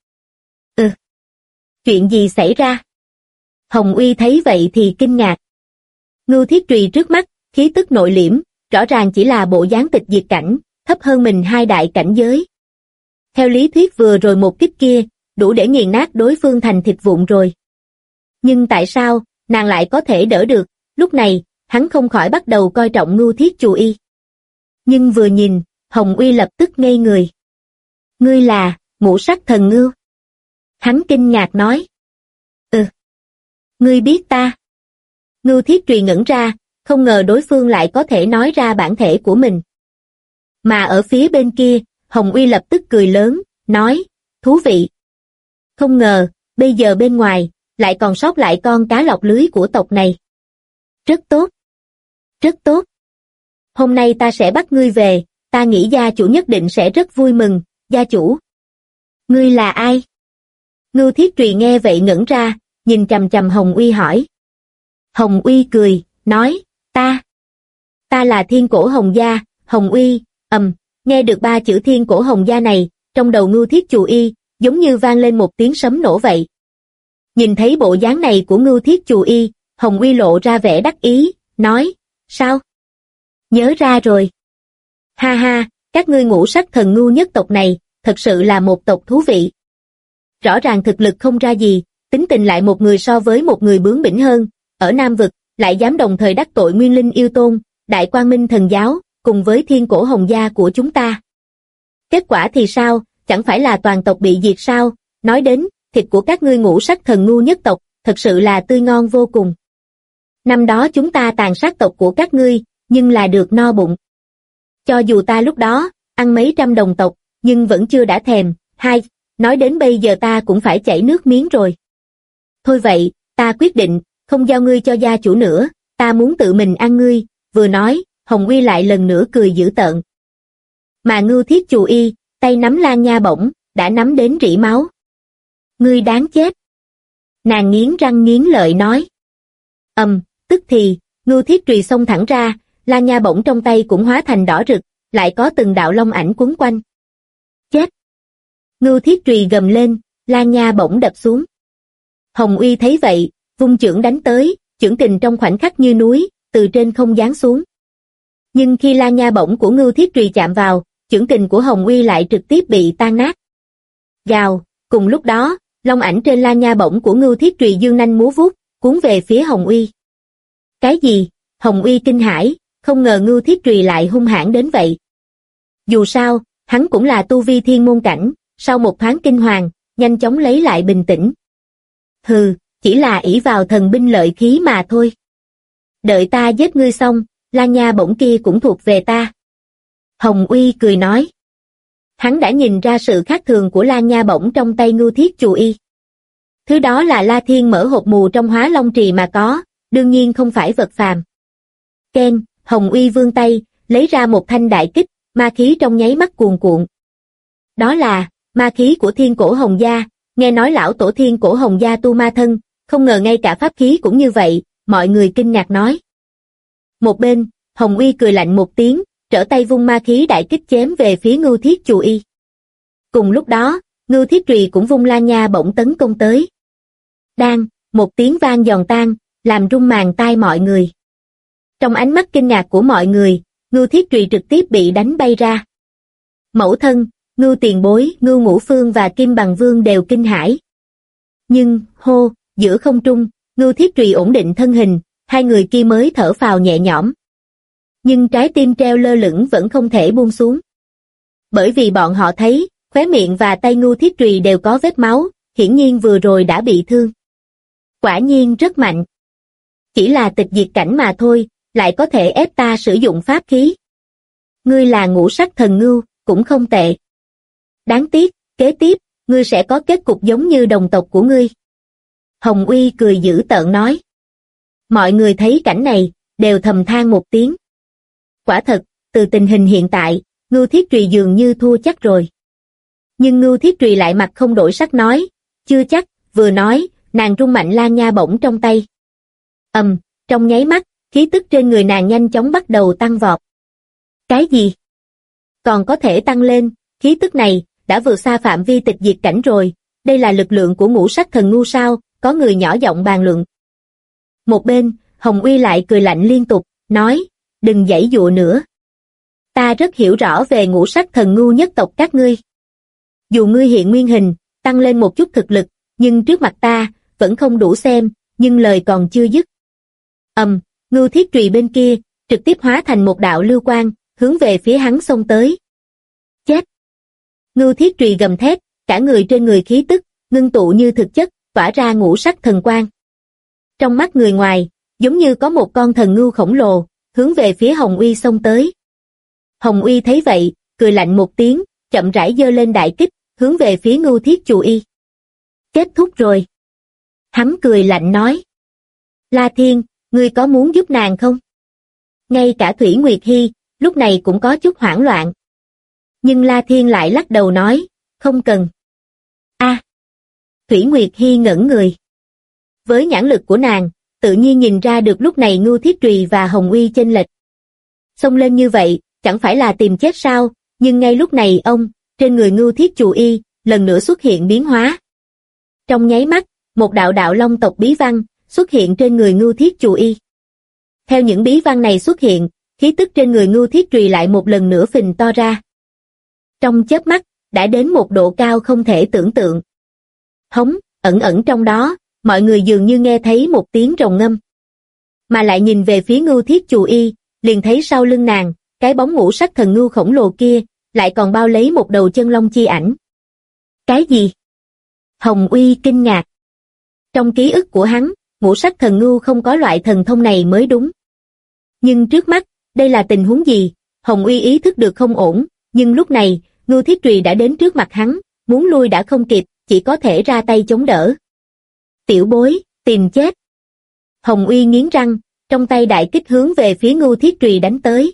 Chuyện gì xảy ra? Hồng Uy thấy vậy thì kinh ngạc. Ngưu Thiết Trùy trước mắt, khí tức nội liễm, rõ ràng chỉ là bộ dáng tịch diệt cảnh, thấp hơn mình 2 đại cảnh giới. Theo lý thuyết vừa rồi một kích kia, đủ để nghiền nát đối phương thành thịt vụn rồi. Nhưng tại sao, nàng lại có thể đỡ được? Lúc này, hắn không khỏi bắt đầu coi trọng Ngưu Thiết Trùy. Nhưng vừa nhìn, Hồng Uy lập tức ngây người. Ngươi là, Ngũ Sắc Thần Ngưu. Hắn kinh ngạc nói. Ngươi biết ta. Ngưu Thiết Trùy ngẩn ra, không ngờ đối phương lại có thể nói ra bản thể của mình. Mà ở phía bên kia, Hồng Uy lập tức cười lớn, nói, thú vị. Không ngờ, bây giờ bên ngoài, lại còn sót lại con cá lọc lưới của tộc này. Rất tốt. Rất tốt. Hôm nay ta sẽ bắt ngươi về, ta nghĩ gia chủ nhất định sẽ rất vui mừng. Gia chủ. Ngươi là ai? Ngưu Thiết Trùy nghe vậy ngẩn ra, nhìn chằm chằm Hồng Uy hỏi. Hồng Uy cười, nói, ta là Thiên Cổ Hồng Gia. Hồng Uy, nghe được 3 chữ Thiên Cổ Hồng Gia này, trong đầu Ngưu Thiết Trùy giống như vang lên một tiếng sấm nổ vậy. Nhìn thấy bộ dáng này của Ngưu Thiết Trùy, Hồng Uy lộ ra vẻ đắc ý, nói, sao? Nhớ ra rồi. Ha ha, các ngươi Ngũ Sắc Thần Ngưu nhất tộc này, thật sự là một tộc thú vị. Rõ ràng thực lực không ra gì, tính tình lại một người so với một người bướng bỉnh hơn, ở Nam Vực, lại dám đồng thời đắc tội Nguyên Linh Yêu Tôn, Đại Quang Minh Thần Giáo, cùng với Thiên Cổ Hồng Gia của chúng ta. Kết quả thì sao, chẳng phải là toàn tộc bị diệt sao? Nói đến, thịt của các ngươi Ngũ Sắc Thần Ngưu nhất tộc, thật sự là tươi ngon vô cùng. Năm đó chúng ta tàn sát tộc của các ngươi, nhưng là được no bụng. Cho dù ta lúc đó, ăn mấy trăm đồng tộc, nhưng vẫn chưa đã thèm. Nói đến bây giờ ta cũng phải chảy nước miếng rồi. Thôi vậy, ta quyết định, không giao ngươi cho gia chủ nữa, ta muốn tự mình ăn ngươi. Vừa nói, Hồng Uy lại lần nữa cười dữ tợn. Mà Ngưu Thiết Trùy, tay nắm Lan Nha bổng, đã nắm đến rỉ máu. Ngươi đáng chết. Nàng nghiến răng nghiến lợi nói. Tức thì, Ngưu Thiết Trùy xông thẳng ra, Lan Nha bổng trong tay cũng hóa thành đỏ rực, lại có từng đạo long ảnh quấn quanh. Chết! Ngưu Thiết Trùy gầm lên, Lan Nha bổng đập xuống. Hồng Uy thấy vậy, vung chưởng đánh tới, chưởng kình trong khoảnh khắc như núi, từ trên không giáng xuống. Nhưng khi Lan Nha bổng của Ngưu Thiết Trùy chạm vào, chưởng kình của Hồng Uy lại trực tiếp bị tan nát. Gào, cùng lúc đó, long ảnh trên Lan Nha bổng của Ngưu Thiết Trùy dương nanh múa vuốt, cuốn về phía Hồng Uy. Cái gì? Hồng Uy kinh hãi, không ngờ Ngưu Thiết Trùy lại hung hãn đến vậy. Dù sao, hắn cũng là tu vi thiên môn cảnh, sau một thoáng kinh hoàng, nhanh chóng lấy lại bình tĩnh. Hừ, chỉ là ỷ vào thần binh lợi khí mà thôi. Đợi ta giết ngươi xong, Lan Nha bổng kia cũng thuộc về ta. Hồng Uy cười nói. Hắn đã nhìn ra sự khác thường của Lan Nha bổng trong tay Ngưu Thiết Trùy. Thứ đó là La Thiên mở hộp mù trong Hóa Long Trì mà có, đương nhiên không phải vật phàm. Ken, Hồng Uy vươn tay, lấy ra một thanh đại kích, ma khí trong nháy mắt cuồn cuộn. Đó là ma khí của Thiên Cổ Hồng Gia, nghe nói lão tổ Thiên Cổ Hồng Gia tu ma thân, không ngờ ngay cả pháp khí cũng như vậy, mọi người kinh ngạc nói. Một bên, Hồng Uy cười lạnh một tiếng, trở tay vung ma khí đại kích chém về phía Ngưu Thiết Chù Y. Cùng lúc đó, Ngưu Thiết Trùy cũng vung lan nha bổng tấn công tới. Đang, một tiếng vang giòn tan, làm rung màng tai mọi người. Trong ánh mắt kinh ngạc của mọi người, Ngưu Thiết Trùy trực tiếp bị đánh bay ra. Mẫu thân, Ngưu Tiền Bối, Ngưu Ngũ Phương và Kim Bằng Vương đều kinh hãi. Nhưng, giữa không trung, Ngưu Thiết Trùy ổn định thân hình, hai người kia mới thở phào nhẹ nhõm. Nhưng trái tim treo lơ lửng vẫn không thể buông xuống. Bởi vì bọn họ thấy, khóe miệng và tay Ngưu Thiết Trùy đều có vết máu, hiển nhiên vừa rồi đã bị thương. Quả nhiên rất mạnh. Chỉ là tịch diệt cảnh mà thôi, lại có thể ép ta sử dụng pháp khí. Ngươi là ngũ sắc thần ngưu, cũng không tệ. Đáng tiếc, kế tiếp, ngươi sẽ có kết cục giống như đồng tộc của ngươi. Hồng Uy cười dữ tợn nói. Mọi người thấy cảnh này, đều thầm than một tiếng. Quả thật, từ tình hình hiện tại, Ngưu Thiết Trùy dường như thua chắc rồi. Nhưng Ngưu Thiết Trùy lại mặt không đổi sắc nói, chưa chắc, vừa nói, nàng rung mạnh lan nha bổng trong tay. Trong nháy mắt, khí tức trên người nàng nhanh chóng bắt đầu tăng vọt. Cái gì? Còn có thể tăng lên, khí tức này, đã vượt xa phạm vi tịch diệt cảnh rồi, đây là lực lượng của ngũ sắc thần ngưu sao, có người nhỏ giọng bàn luận. Một bên, Hồng Uy lại cười lạnh liên tục, nói, đừng giãy dụa nữa. Ta rất hiểu rõ về ngũ sắc thần ngưu nhất tộc các ngươi. Dù ngươi hiện nguyên hình, tăng lên một chút thực lực, nhưng trước mặt ta, vẫn không đủ xem, nhưng lời còn chưa dứt. Ngưu Thiết Trùy bên kia, trực tiếp hóa thành một đạo lưu quang, hướng về phía hắn xông tới. Chết! Ngưu Thiết Trùy gầm thét, cả người trên người khí tức, ngưng tụ như thực chất, tỏa ra ngũ sắc thần quang. Trong mắt người ngoài, giống như có một con thần ngưu khổng lồ, hướng về phía Hồng Uy xông tới. Hồng Uy thấy vậy, cười lạnh một tiếng, chậm rãi giơ lên đại kích, hướng về phía Ngưu Thiết Chù Y. Kết thúc rồi. Hắn cười lạnh nói. La Thiên, ngươi có muốn giúp nàng không? Ngay cả Thủy Nguyệt Hy, lúc này cũng có chút hoảng loạn. Nhưng La Thiên lại lắc đầu nói, không cần. Thủy Nguyệt Hy ngẩn người. Với nhãn lực của nàng, tự nhiên nhìn ra được lúc này Ngưu Thiết Trùy và Hồng Uy chênh lệch. Xông lên như vậy, chẳng phải là tìm chết sao, nhưng ngay lúc này trên người Ngưu Thiết Chù Y, lần nữa xuất hiện biến hóa. Trong nháy mắt, một đạo đạo long tộc bí văn, xuất hiện trên người Ngưu Thiết Chù Y. Theo những bí văn này xuất hiện, khí tức trên người Ngưu Thiết Trùy lại một lần nữa phình to ra. Trong chớp mắt, đã đến một độ cao không thể tưởng tượng. Ẩn trong đó, mọi người dường như nghe thấy một tiếng rồng ngâm. Mà lại nhìn về phía Ngưu Thiết Chù Y, liền thấy sau lưng nàng, cái bóng ngũ sắc thần ngưu khổng lồ kia, lại còn bao lấy một đầu chân long chi ảnh. Cái gì? Hồng Uy kinh ngạc. Trong ký ức của hắn, ngũ sắc thần ngưu không có loại thần thông này mới đúng. Nhưng trước mắt, đây là tình huống gì? Hồng Uy ý thức được không ổn, nhưng lúc này, Ngưu Thiết Trùy đã đến trước mặt hắn, muốn lui đã không kịp, chỉ có thể ra tay chống đỡ. Tiểu bối, tìm chết. Hồng Uy nghiến răng, trong tay đại kích hướng về phía Ngưu Thiết Trùy đánh tới.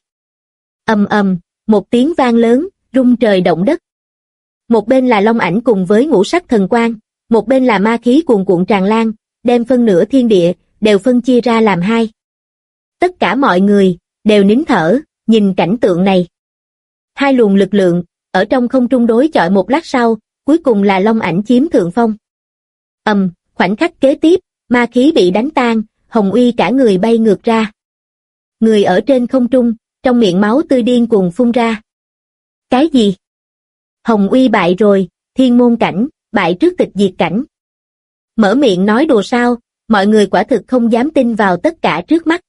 Một tiếng vang lớn, rung trời động đất. Một bên là long ảnh cùng với ngũ sắc thần quang, một bên là ma khí cuồn cuộn tràn lan, đem phân nửa thiên địa, đều phân chia ra làm hai. Tất cả mọi người, đều nín thở, nhìn cảnh tượng này. Hai luồng lực lượng, ở trong không trung đối chọi một lát sau, cuối cùng là long ảnh chiếm thượng phong. Khoảnh khắc kế tiếp, ma khí bị đánh tan, Hồng Uy cả người bay ngược ra. Người ở trên không trung, trong miệng máu tươi điên cuồng phun ra. Cái gì? Hồng Uy bại rồi, thiên môn cảnh, bại trước tịch diệt cảnh. Mở miệng nói đùa sao, mọi người quả thực không dám tin vào tất cả trước mắt.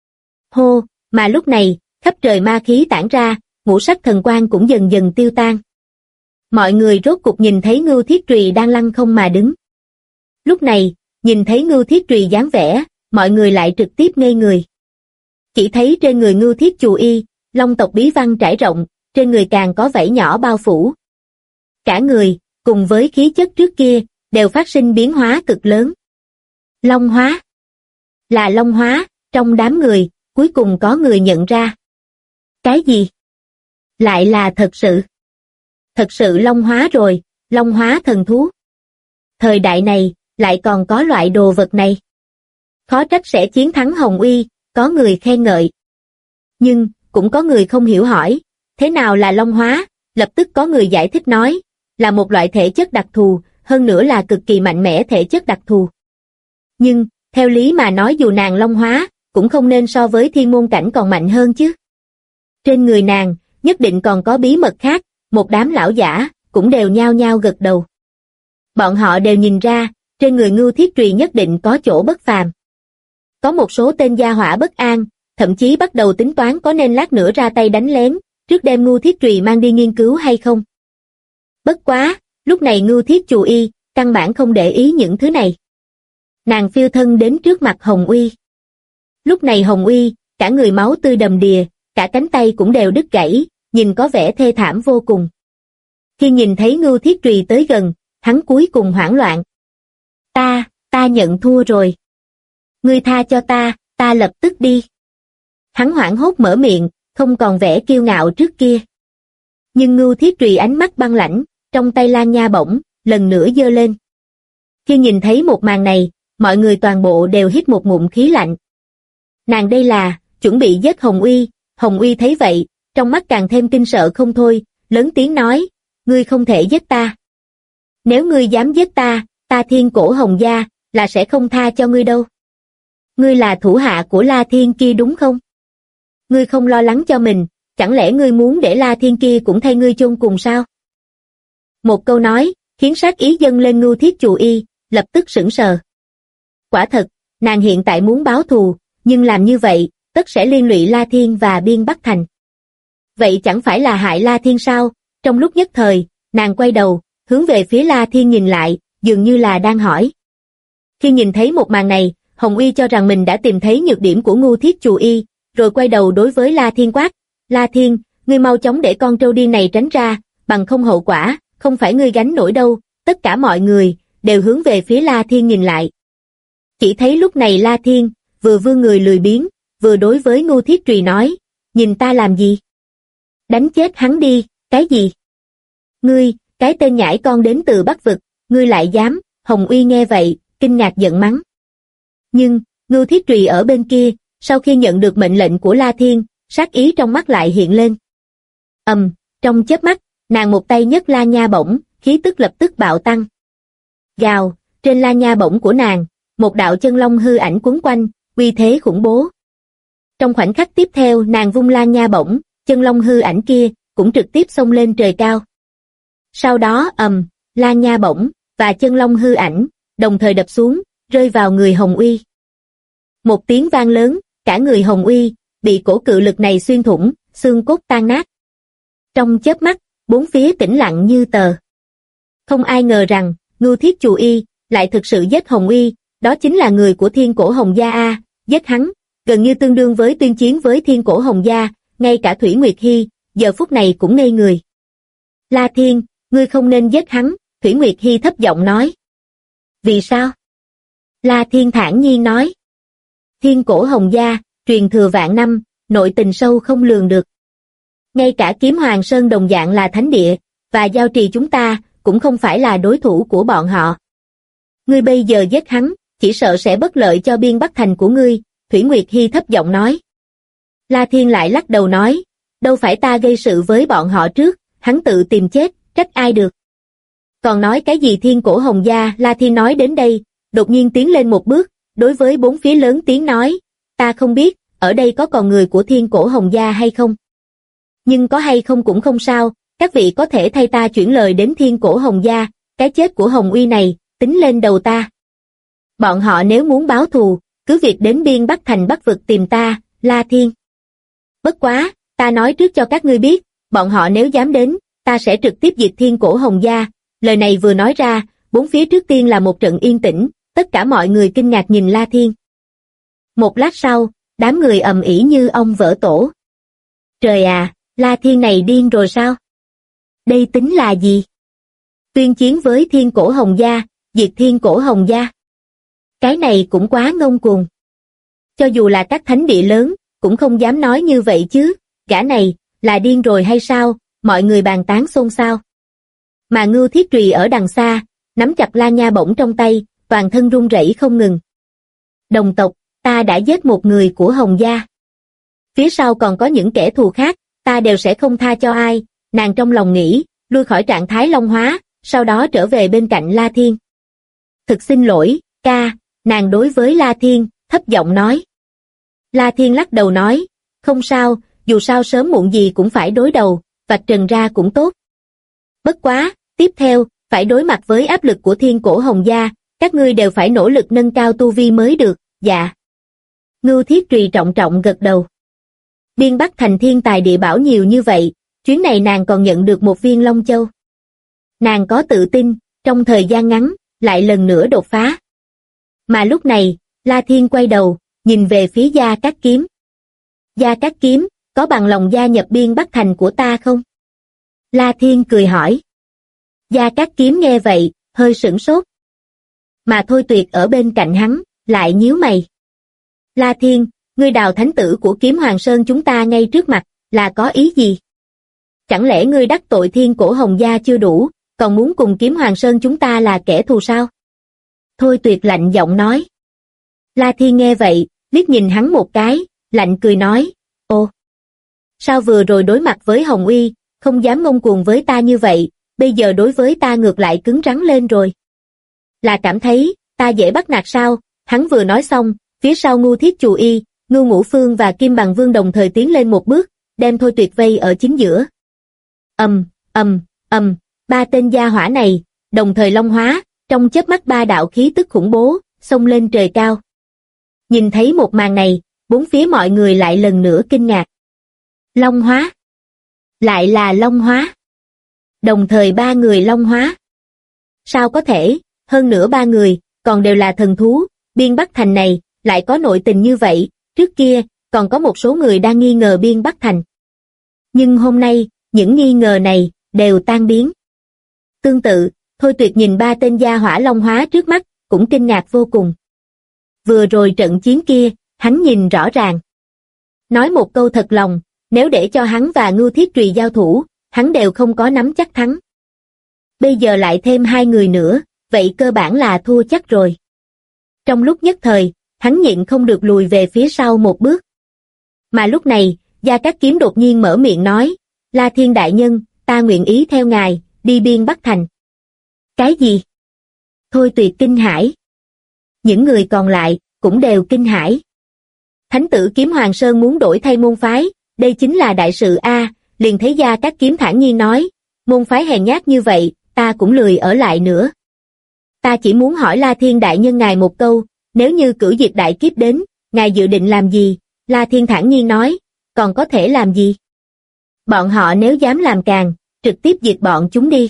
Mà lúc này, khắp trời ma khí tản ra, ngũ sắc thần quang cũng dần dần tiêu tan. Mọi người rốt cục nhìn thấy Ngưu Thiết Trùy đang lăng không mà đứng. Lúc này, nhìn thấy Ngưu Thiết Trùy dáng vẻ, mọi người lại trực tiếp ngây người. Chỉ thấy trên người Ngưu Thiết Chù Y, long tộc bí văn trải rộng, trên người càng có vảy nhỏ bao phủ. Cả người, cùng với khí chất trước kia, đều phát sinh biến hóa cực lớn. Long hóa. Là long hóa, trong đám người, cuối cùng có người nhận ra. Cái gì? Lại là thật sự. Thật sự long hóa rồi, long hóa thần thú. Thời đại này, lại còn có loại đồ vật này. Khó trách sẽ chiến thắng Hồng Uy, có người khen ngợi. Nhưng, cũng có người không hiểu hỏi, thế nào là long hóa, lập tức có người giải thích nói, là một loại thể chất đặc thù, hơn nữa là cực kỳ mạnh mẽ thể chất đặc thù. Nhưng, theo lý mà nói dù nàng long hóa, cũng không nên so với thiên môn cảnh còn mạnh hơn chứ. Trên người nàng, nhất định còn có bí mật khác, một đám lão giả, cũng đều nhao nhao gật đầu. Bọn họ đều nhìn ra, trên người Ngưu Thiết Trùy nhất định có chỗ bất phàm. Có một số tên gia hỏa bất an, thậm chí bắt đầu tính toán có nên lát nữa ra tay đánh lén, trước đem Ngưu Thiết Trùy mang đi nghiên cứu hay không. Bất quá, lúc này Ngưu Thiết Chù Y, căn bản không để ý những thứ này. Nàng phiêu thân đến trước mặt Hồng Uy. Lúc này Hồng Uy, cả người máu tươi đầm đìa, cả cánh tay cũng đều đứt gãy, nhìn có vẻ thê thảm vô cùng. Khi nhìn thấy Ngưu Thiết Trùy tới gần, hắn cuối cùng hoảng loạn. Ta nhận thua rồi. Ngươi tha cho ta lập tức đi. Hắn hoảng hốt mở miệng, không còn vẻ kiêu ngạo trước kia. Nhưng Ngưu Thiết Trùy ánh mắt băng lãnh, trong tay Lan Nha bổng, lần nữa giơ lên. Khi nhìn thấy một màn này, mọi người toàn bộ đều hít một ngụm khí lạnh. Nàng đây là, chuẩn bị giết Hồng Uy, Hồng Uy thấy vậy, trong mắt càng thêm kinh sợ không thôi, lớn tiếng nói, ngươi không thể giết ta. Nếu ngươi dám giết ta Thiên Cổ Hồng gia, là sẽ không tha cho ngươi đâu. Ngươi là thủ hạ của La Thiên kia đúng không? Ngươi không lo lắng cho mình, chẳng lẽ ngươi muốn để La Thiên kia cũng thay ngươi chôn cùng sao? Một câu nói, khiến sát ý dâng lên Ngưu Thiết Chù Y, lập tức sững sờ. Quả thật, nàng hiện tại muốn báo thù, nhưng làm như vậy, tất sẽ liên lụy La Thiên và Biên Bắc Thành. Vậy chẳng phải là hại La Thiên sao? Trong lúc nhất thời, nàng quay đầu, hướng về phía La Thiên nhìn lại, dường như là đang hỏi. Khi nhìn thấy một màn này, Hồng Uy cho rằng mình đã tìm thấy nhược điểm của Ngưu Thiết Chù Y, rồi quay đầu đối với La Thiên quát. La Thiên, ngươi mau chóng để con trâu điên này tránh ra, bằng không hậu quả, không phải ngươi gánh nổi đâu. Tất cả mọi người, đều hướng về phía La Thiên nhìn lại. Chỉ thấy lúc này La Thiên, vừa vươn người lười biếng, vừa đối với Ngưu Thiết Trùy nói, nhìn ta làm gì? Đánh chết hắn đi, cái gì? Ngươi, cái tên nhãi con đến từ Bắc Vực, ngươi lại dám? Hồng Uy nghe vậy, kinh ngạc giận mắng. Nhưng, Ngưu Thiết Trùy ở bên kia, sau khi nhận được mệnh lệnh của La Thiên, sát ý trong mắt lại hiện lên. Trong chớp mắt, nàng một tay nhấc La Nha bổng, khí tức lập tức bạo tăng. Gào, trên La Nha bổng của nàng, một đạo chân long hư ảnh quấn quanh, uy thế khủng bố. Trong khoảnh khắc tiếp theo nàng vung La Nha bổng, chân long hư ảnh kia, cũng trực tiếp xông lên trời cao. Sau đó La Nha bổng, và chân long hư ảnh, đồng thời đập xuống, rơi vào người Hồng Uy. Một tiếng vang lớn, cả người Hồng Uy, bị cổ cự lực này xuyên thủng, xương cốt tan nát. Trong chớp mắt, bốn phía tĩnh lặng như tờ. Không ai ngờ rằng, Ngưu Thiết Chù Y, lại thực sự giết Hồng Uy, đó chính là người của Thiên Cổ Hồng gia a, giết hắn, gần như tương đương với tuyên chiến với Thiên Cổ Hồng gia, ngay cả Thủy Nguyệt Hy, giờ phút này cũng ngây người. La Thiên, ngươi không nên giết hắn, Thủy Nguyệt Hy thấp giọng nói. Vì sao? La Thiên thản nhiên nói. Thiên Cổ Hồng gia, truyền thừa vạn năm, nội tình sâu không lường được. Ngay cả Kiếm Hoàng Sơn đồng dạng là thánh địa, và giao trì chúng ta, cũng không phải là đối thủ của bọn họ. Ngươi bây giờ giết hắn, chỉ sợ sẽ bất lợi cho Biên Bắc Thành của ngươi, Thủy Nguyệt Hy thấp giọng nói. La Thiên lại lắc đầu nói, đâu phải ta gây sự với bọn họ trước, hắn tự tìm chết, trách ai được. Còn nói cái gì Thiên Cổ Hồng gia? La Thiên nói đến đây, đột nhiên tiến lên một bước, đối với bốn phía lớn tiếng nói, ta không biết, ở đây có còn người của Thiên Cổ Hồng gia hay không? Nhưng có hay không cũng không sao, các vị có thể thay ta chuyển lời đến Thiên Cổ Hồng gia, cái chết của Hồng Uy này, tính lên đầu ta. Bọn họ nếu muốn báo thù, cứ việc đến Biên Bắc Thành Bắc Vực tìm ta, La Thiên. Bất quá, ta nói trước cho các ngươi biết, bọn họ nếu dám đến, ta sẽ trực tiếp diệt Thiên Cổ Hồng gia. Lời này vừa nói ra, bốn phía trước tiên là một trận yên tĩnh, tất cả mọi người kinh ngạc nhìn La Thiên. Một lát sau, đám người ầm ĩ như ong vỡ tổ. Trời à, La Thiên này điên rồi sao? Đây tính là gì? Tuyên chiến với Thiên Cổ Hồng gia, diệt Thiên Cổ Hồng gia. Cái này cũng quá ngông cuồng. Cho dù là các thánh địa lớn, cũng không dám nói như vậy chứ, gã này, là điên rồi hay sao? Mọi người bàn tán xôn xao. Mà Ngưu Thiết Trùy ở đằng xa, nắm chặt La Nha bổng trong tay, toàn thân run rẩy không ngừng. Đồng tộc, ta đã giết một người của Hồng gia. Phía sau còn có những kẻ thù khác, ta đều sẽ không tha cho ai, nàng trong lòng nghĩ, lui khỏi trạng thái long hóa, sau đó trở về bên cạnh La Thiên. Thực xin lỗi, ca, nàng đối với La Thiên, thấp giọng nói. La Thiên lắc đầu nói, không sao, dù sao sớm muộn gì cũng phải đối đầu, vạch trần ra cũng tốt. Bất quá, tiếp theo, phải đối mặt với áp lực của Thiên Cổ Hồng gia, các ngươi đều phải nỗ lực nâng cao tu vi mới được, dạ. Ngưu Thiết Trùy trọng trọng gật đầu. Biên Bắc thành thiên tài địa bảo nhiều như vậy, chuyến này nàng còn nhận được một viên Long Châu. Nàng có tự tin, trong thời gian ngắn, lại lần nữa đột phá. Mà lúc này, La Thiên quay đầu, nhìn về phía Gia Cát Kiếm. Gia Cát Kiếm, có bằng lòng gia nhập Biên Bắc thành của ta không? La Thiên cười hỏi. Gia Cát Kiếm nghe vậy, hơi sửng sốt. Mà Thôi Tuyệt ở bên cạnh hắn, lại nhíu mày. La Thiên, ngươi đào thánh tử của Kiếm Hoàng Sơn chúng ta ngay trước mặt, là có ý gì? Chẳng lẽ ngươi đắc tội Thiên Cổ Hồng gia chưa đủ, còn muốn cùng Kiếm Hoàng Sơn chúng ta là kẻ thù sao? Thôi Tuyệt lạnh giọng nói. La Thiên nghe vậy, liếc nhìn hắn một cái, lạnh cười nói, ô, sao vừa rồi đối mặt với Hồng Uy, không dám ngông cuồng với ta như vậy, bây giờ đối với ta ngược lại cứng rắn lên rồi. Là cảm thấy, ta dễ bắt nạt sao? Hắn vừa nói xong, phía sau Ngưu Thiết Chù Y, Ngưu Ngũ Phương và Kim Bằng Vương đồng thời tiến lên một bước, đem Thôi Tuyệt vây ở chính giữa. Ba tên gia hỏa này, đồng thời long hóa, trong chớp mắt ba đạo khí tức khủng bố, xông lên trời cao. Nhìn thấy một màn này, bốn phía mọi người lại lần nữa kinh ngạc. Long hóa. Lại là long hóa. Đồng thời ba người long hóa. Sao có thể, hơn nữa ba người, còn đều là thần thú, Biên Bắc thành này, lại có nội tình như vậy, trước kia, còn có một số người đang nghi ngờ Biên Bắc thành. Nhưng hôm nay, những nghi ngờ này, đều tan biến. Tương tự, Thôi Tuyệt nhìn ba tên gia hỏa long hóa trước mắt, cũng kinh ngạc vô cùng. Vừa rồi trận chiến kia, hắn nhìn rõ ràng. Nói một câu thật lòng, nếu để cho hắn và Ngưu Thiết Trùy giao thủ, hắn đều không có nắm chắc thắng. Bây giờ lại thêm hai người nữa, vậy cơ bản là thua chắc rồi. Trong lúc nhất thời, hắn nhịn không được lùi về phía sau một bước. Mà lúc này, Gia Cát Kiếm đột nhiên mở miệng nói, La Thiên đại nhân, ta nguyện ý theo ngài, đi Biên Bắc thành. Cái gì? Thôi Tuyệt kinh hãi. Những người còn lại, cũng đều kinh hãi. Thánh tử Kiếm Hoàng Sơn muốn đổi thay môn phái, đây chính là đại sự a. Liền thấy Gia Cát Kiếm thản nhiên nói, môn phái hèn nhát như vậy, ta cũng lười ở lại nữa. Ta chỉ muốn hỏi La Thiên đại nhân ngài một câu, nếu như cửu diệt đại kiếp đến, ngài dự định làm gì? La Thiên thản nhiên nói, còn có thể làm gì? Bọn họ nếu dám làm càng, trực tiếp diệt bọn chúng đi.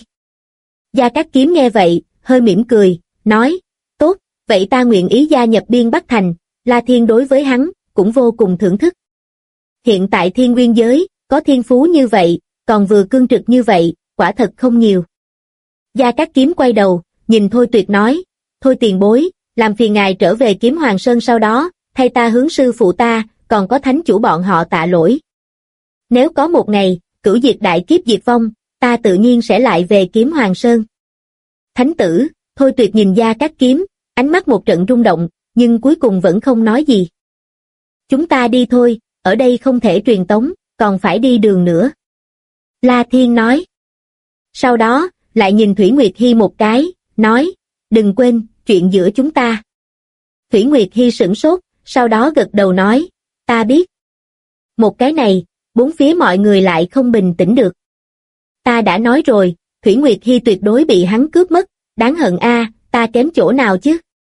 Gia Cát Kiếm nghe vậy, hơi mỉm cười, nói, tốt, vậy ta nguyện ý gia nhập Biên Bắc thành. La Thiên đối với hắn, cũng vô cùng thưởng thức. Hiện tại thiên nguyên giới, có thiên phú như vậy, còn vừa cương trực như vậy, quả thật không nhiều. Gia Cát Kiếm quay đầu, nhìn Thôi Tuyệt nói, thôi tiền bối, làm phiền ngài trở về Kiếm Hoàng Sơn sau đó, thay ta hướng sư phụ ta, còn có thánh chủ bọn họ tạ lỗi. Nếu có một ngày, cửu diệt đại kiếp diệt vong, ta tự nhiên sẽ lại về Kiếm Hoàng Sơn. Thánh tử, Thôi Tuyệt nhìn Gia Cát Kiếm, ánh mắt một trận rung động, nhưng cuối cùng vẫn không nói gì. Chúng ta đi thôi, ở đây không thể truyền tống, còn phải đi đường nữa. La Thiên nói. Sau đó, lại nhìn Thủy Nguyệt Hy một cái, nói, đừng quên, chuyện giữa chúng ta. Thủy Nguyệt Hy sửng sốt, sau đó gật đầu nói, ta biết. Một cái này, bốn phía mọi người lại không bình tĩnh được. Ta đã nói rồi, Thủy Nguyệt Hy tuyệt đối bị hắn cướp mất, đáng hận a, ta kém chỗ nào chứ?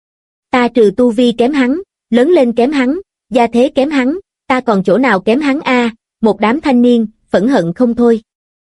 Ta trừ tu vi kém hắn, lớn lên kém hắn, gia thế kém hắn, ta còn chỗ nào kém hắn a? Một đám thanh niên, phẫn hận không thôi.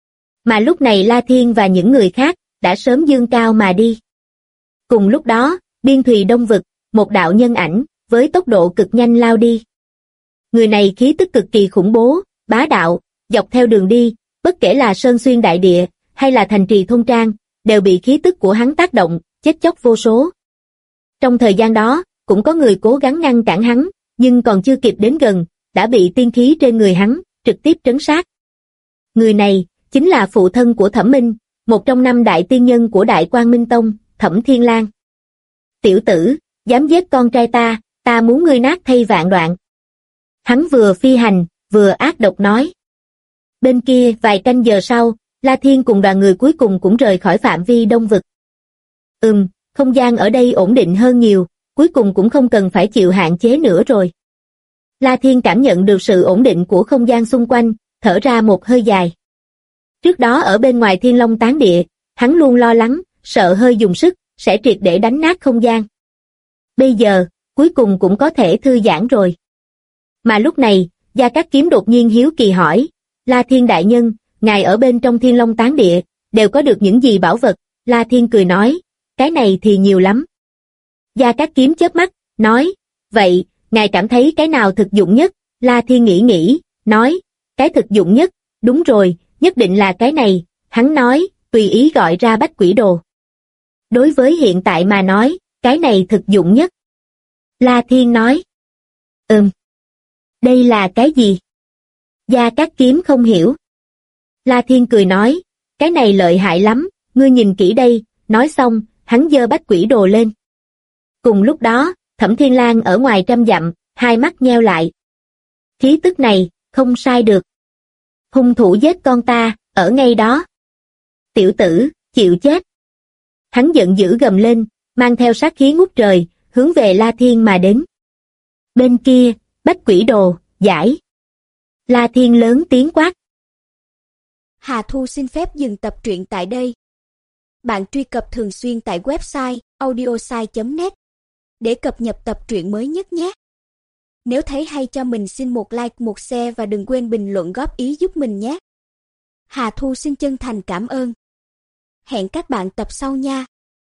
Mà lúc này La Thiên và những người khác, đã sớm dương cao mà đi. Cùng lúc đó, biên thùy đông vực, một đạo nhân ảnh, với tốc độ cực nhanh lao đi. Người này khí tức cực kỳ khủng bố, bá đạo, dọc theo đường đi, bất kể là sơn xuyên đại địa, hay là thành trì thôn trang, đều bị khí tức của hắn tác động, chết chóc vô số. Trong thời gian đó, cũng có người cố gắng ngăn cản hắn, nhưng còn chưa kịp đến gần, đã bị tiên khí trên người hắn, trực tiếp trấn sát. Người này, chính là phụ thân của Thẩm Minh, một trong 5 đại tiên nhân của Đại Quang Minh Tông, Thẩm Thiên Lang. Tiểu tử, dám giết con trai ta muốn ngươi nát thây vạn đoạn. Hắn vừa phi hành, vừa ác độc nói. Bên kia vài canh giờ sau, La Thiên cùng đoàn người cuối cùng cũng rời khỏi phạm vi đông vực. Không gian ở đây ổn định hơn nhiều, cuối cùng cũng không cần phải chịu hạn chế nữa rồi. La Thiên cảm nhận được sự ổn định của không gian xung quanh, thở ra một hơi dài. Trước đó ở bên ngoài Thiên Long Tán Địa, hắn luôn lo lắng, sợ hơi dùng sức, sẽ triệt để đánh nát không gian. Bây giờ, cuối cùng cũng có thể thư giãn rồi. Mà lúc này, Gia Cát Kiếm đột nhiên hiếu kỳ hỏi, La Thiên đại nhân, ngài ở bên trong Thiên Long Tán Địa, đều có được những gì bảo vật? La Thiên cười nói, cái này thì nhiều lắm. Gia Cát Kiếm chớp mắt, nói, vậy, ngài cảm thấy cái nào thực dụng nhất? La Thiên nghĩ, nói, cái thực dụng nhất, đúng rồi, nhất định là cái này. Hắn nói, tùy ý gọi ra Bách Quỷ Đồ. Đối với hiện tại mà nói, cái này thực dụng nhất. La Thiên nói, đây là cái gì? Gia Cát Kiếm không hiểu. La Thiên cười nói, cái này lợi hại lắm, ngươi nhìn kỹ đây. Nói xong, hắn giơ Bách Quỷ Đồ lên. Cùng lúc đó, Thẩm Thiên Lang ở ngoài trăm dặm, hai mắt nheo lại. Khí tức này, không sai được. Hung thủ giết con ta, ở ngay đó. Tiểu tử, chịu chết. Hắn giận dữ gầm lên, mang theo sát khí ngút trời, hướng về La Thiên mà đến. Bên kia, Bách Quỷ Đồ, giải. La Thiên lớn tiếng quát. Hà Thu xin phép dừng tập truyện tại đây. Bạn truy cập thường xuyên tại website audiosai.net để cập nhật tập truyện mới nhất nhé. Nếu thấy hay cho mình xin một like, một share và đừng quên bình luận góp ý giúp mình nhé. Hà Thu xin chân thành cảm ơn. Hẹn các bạn tập sau nha.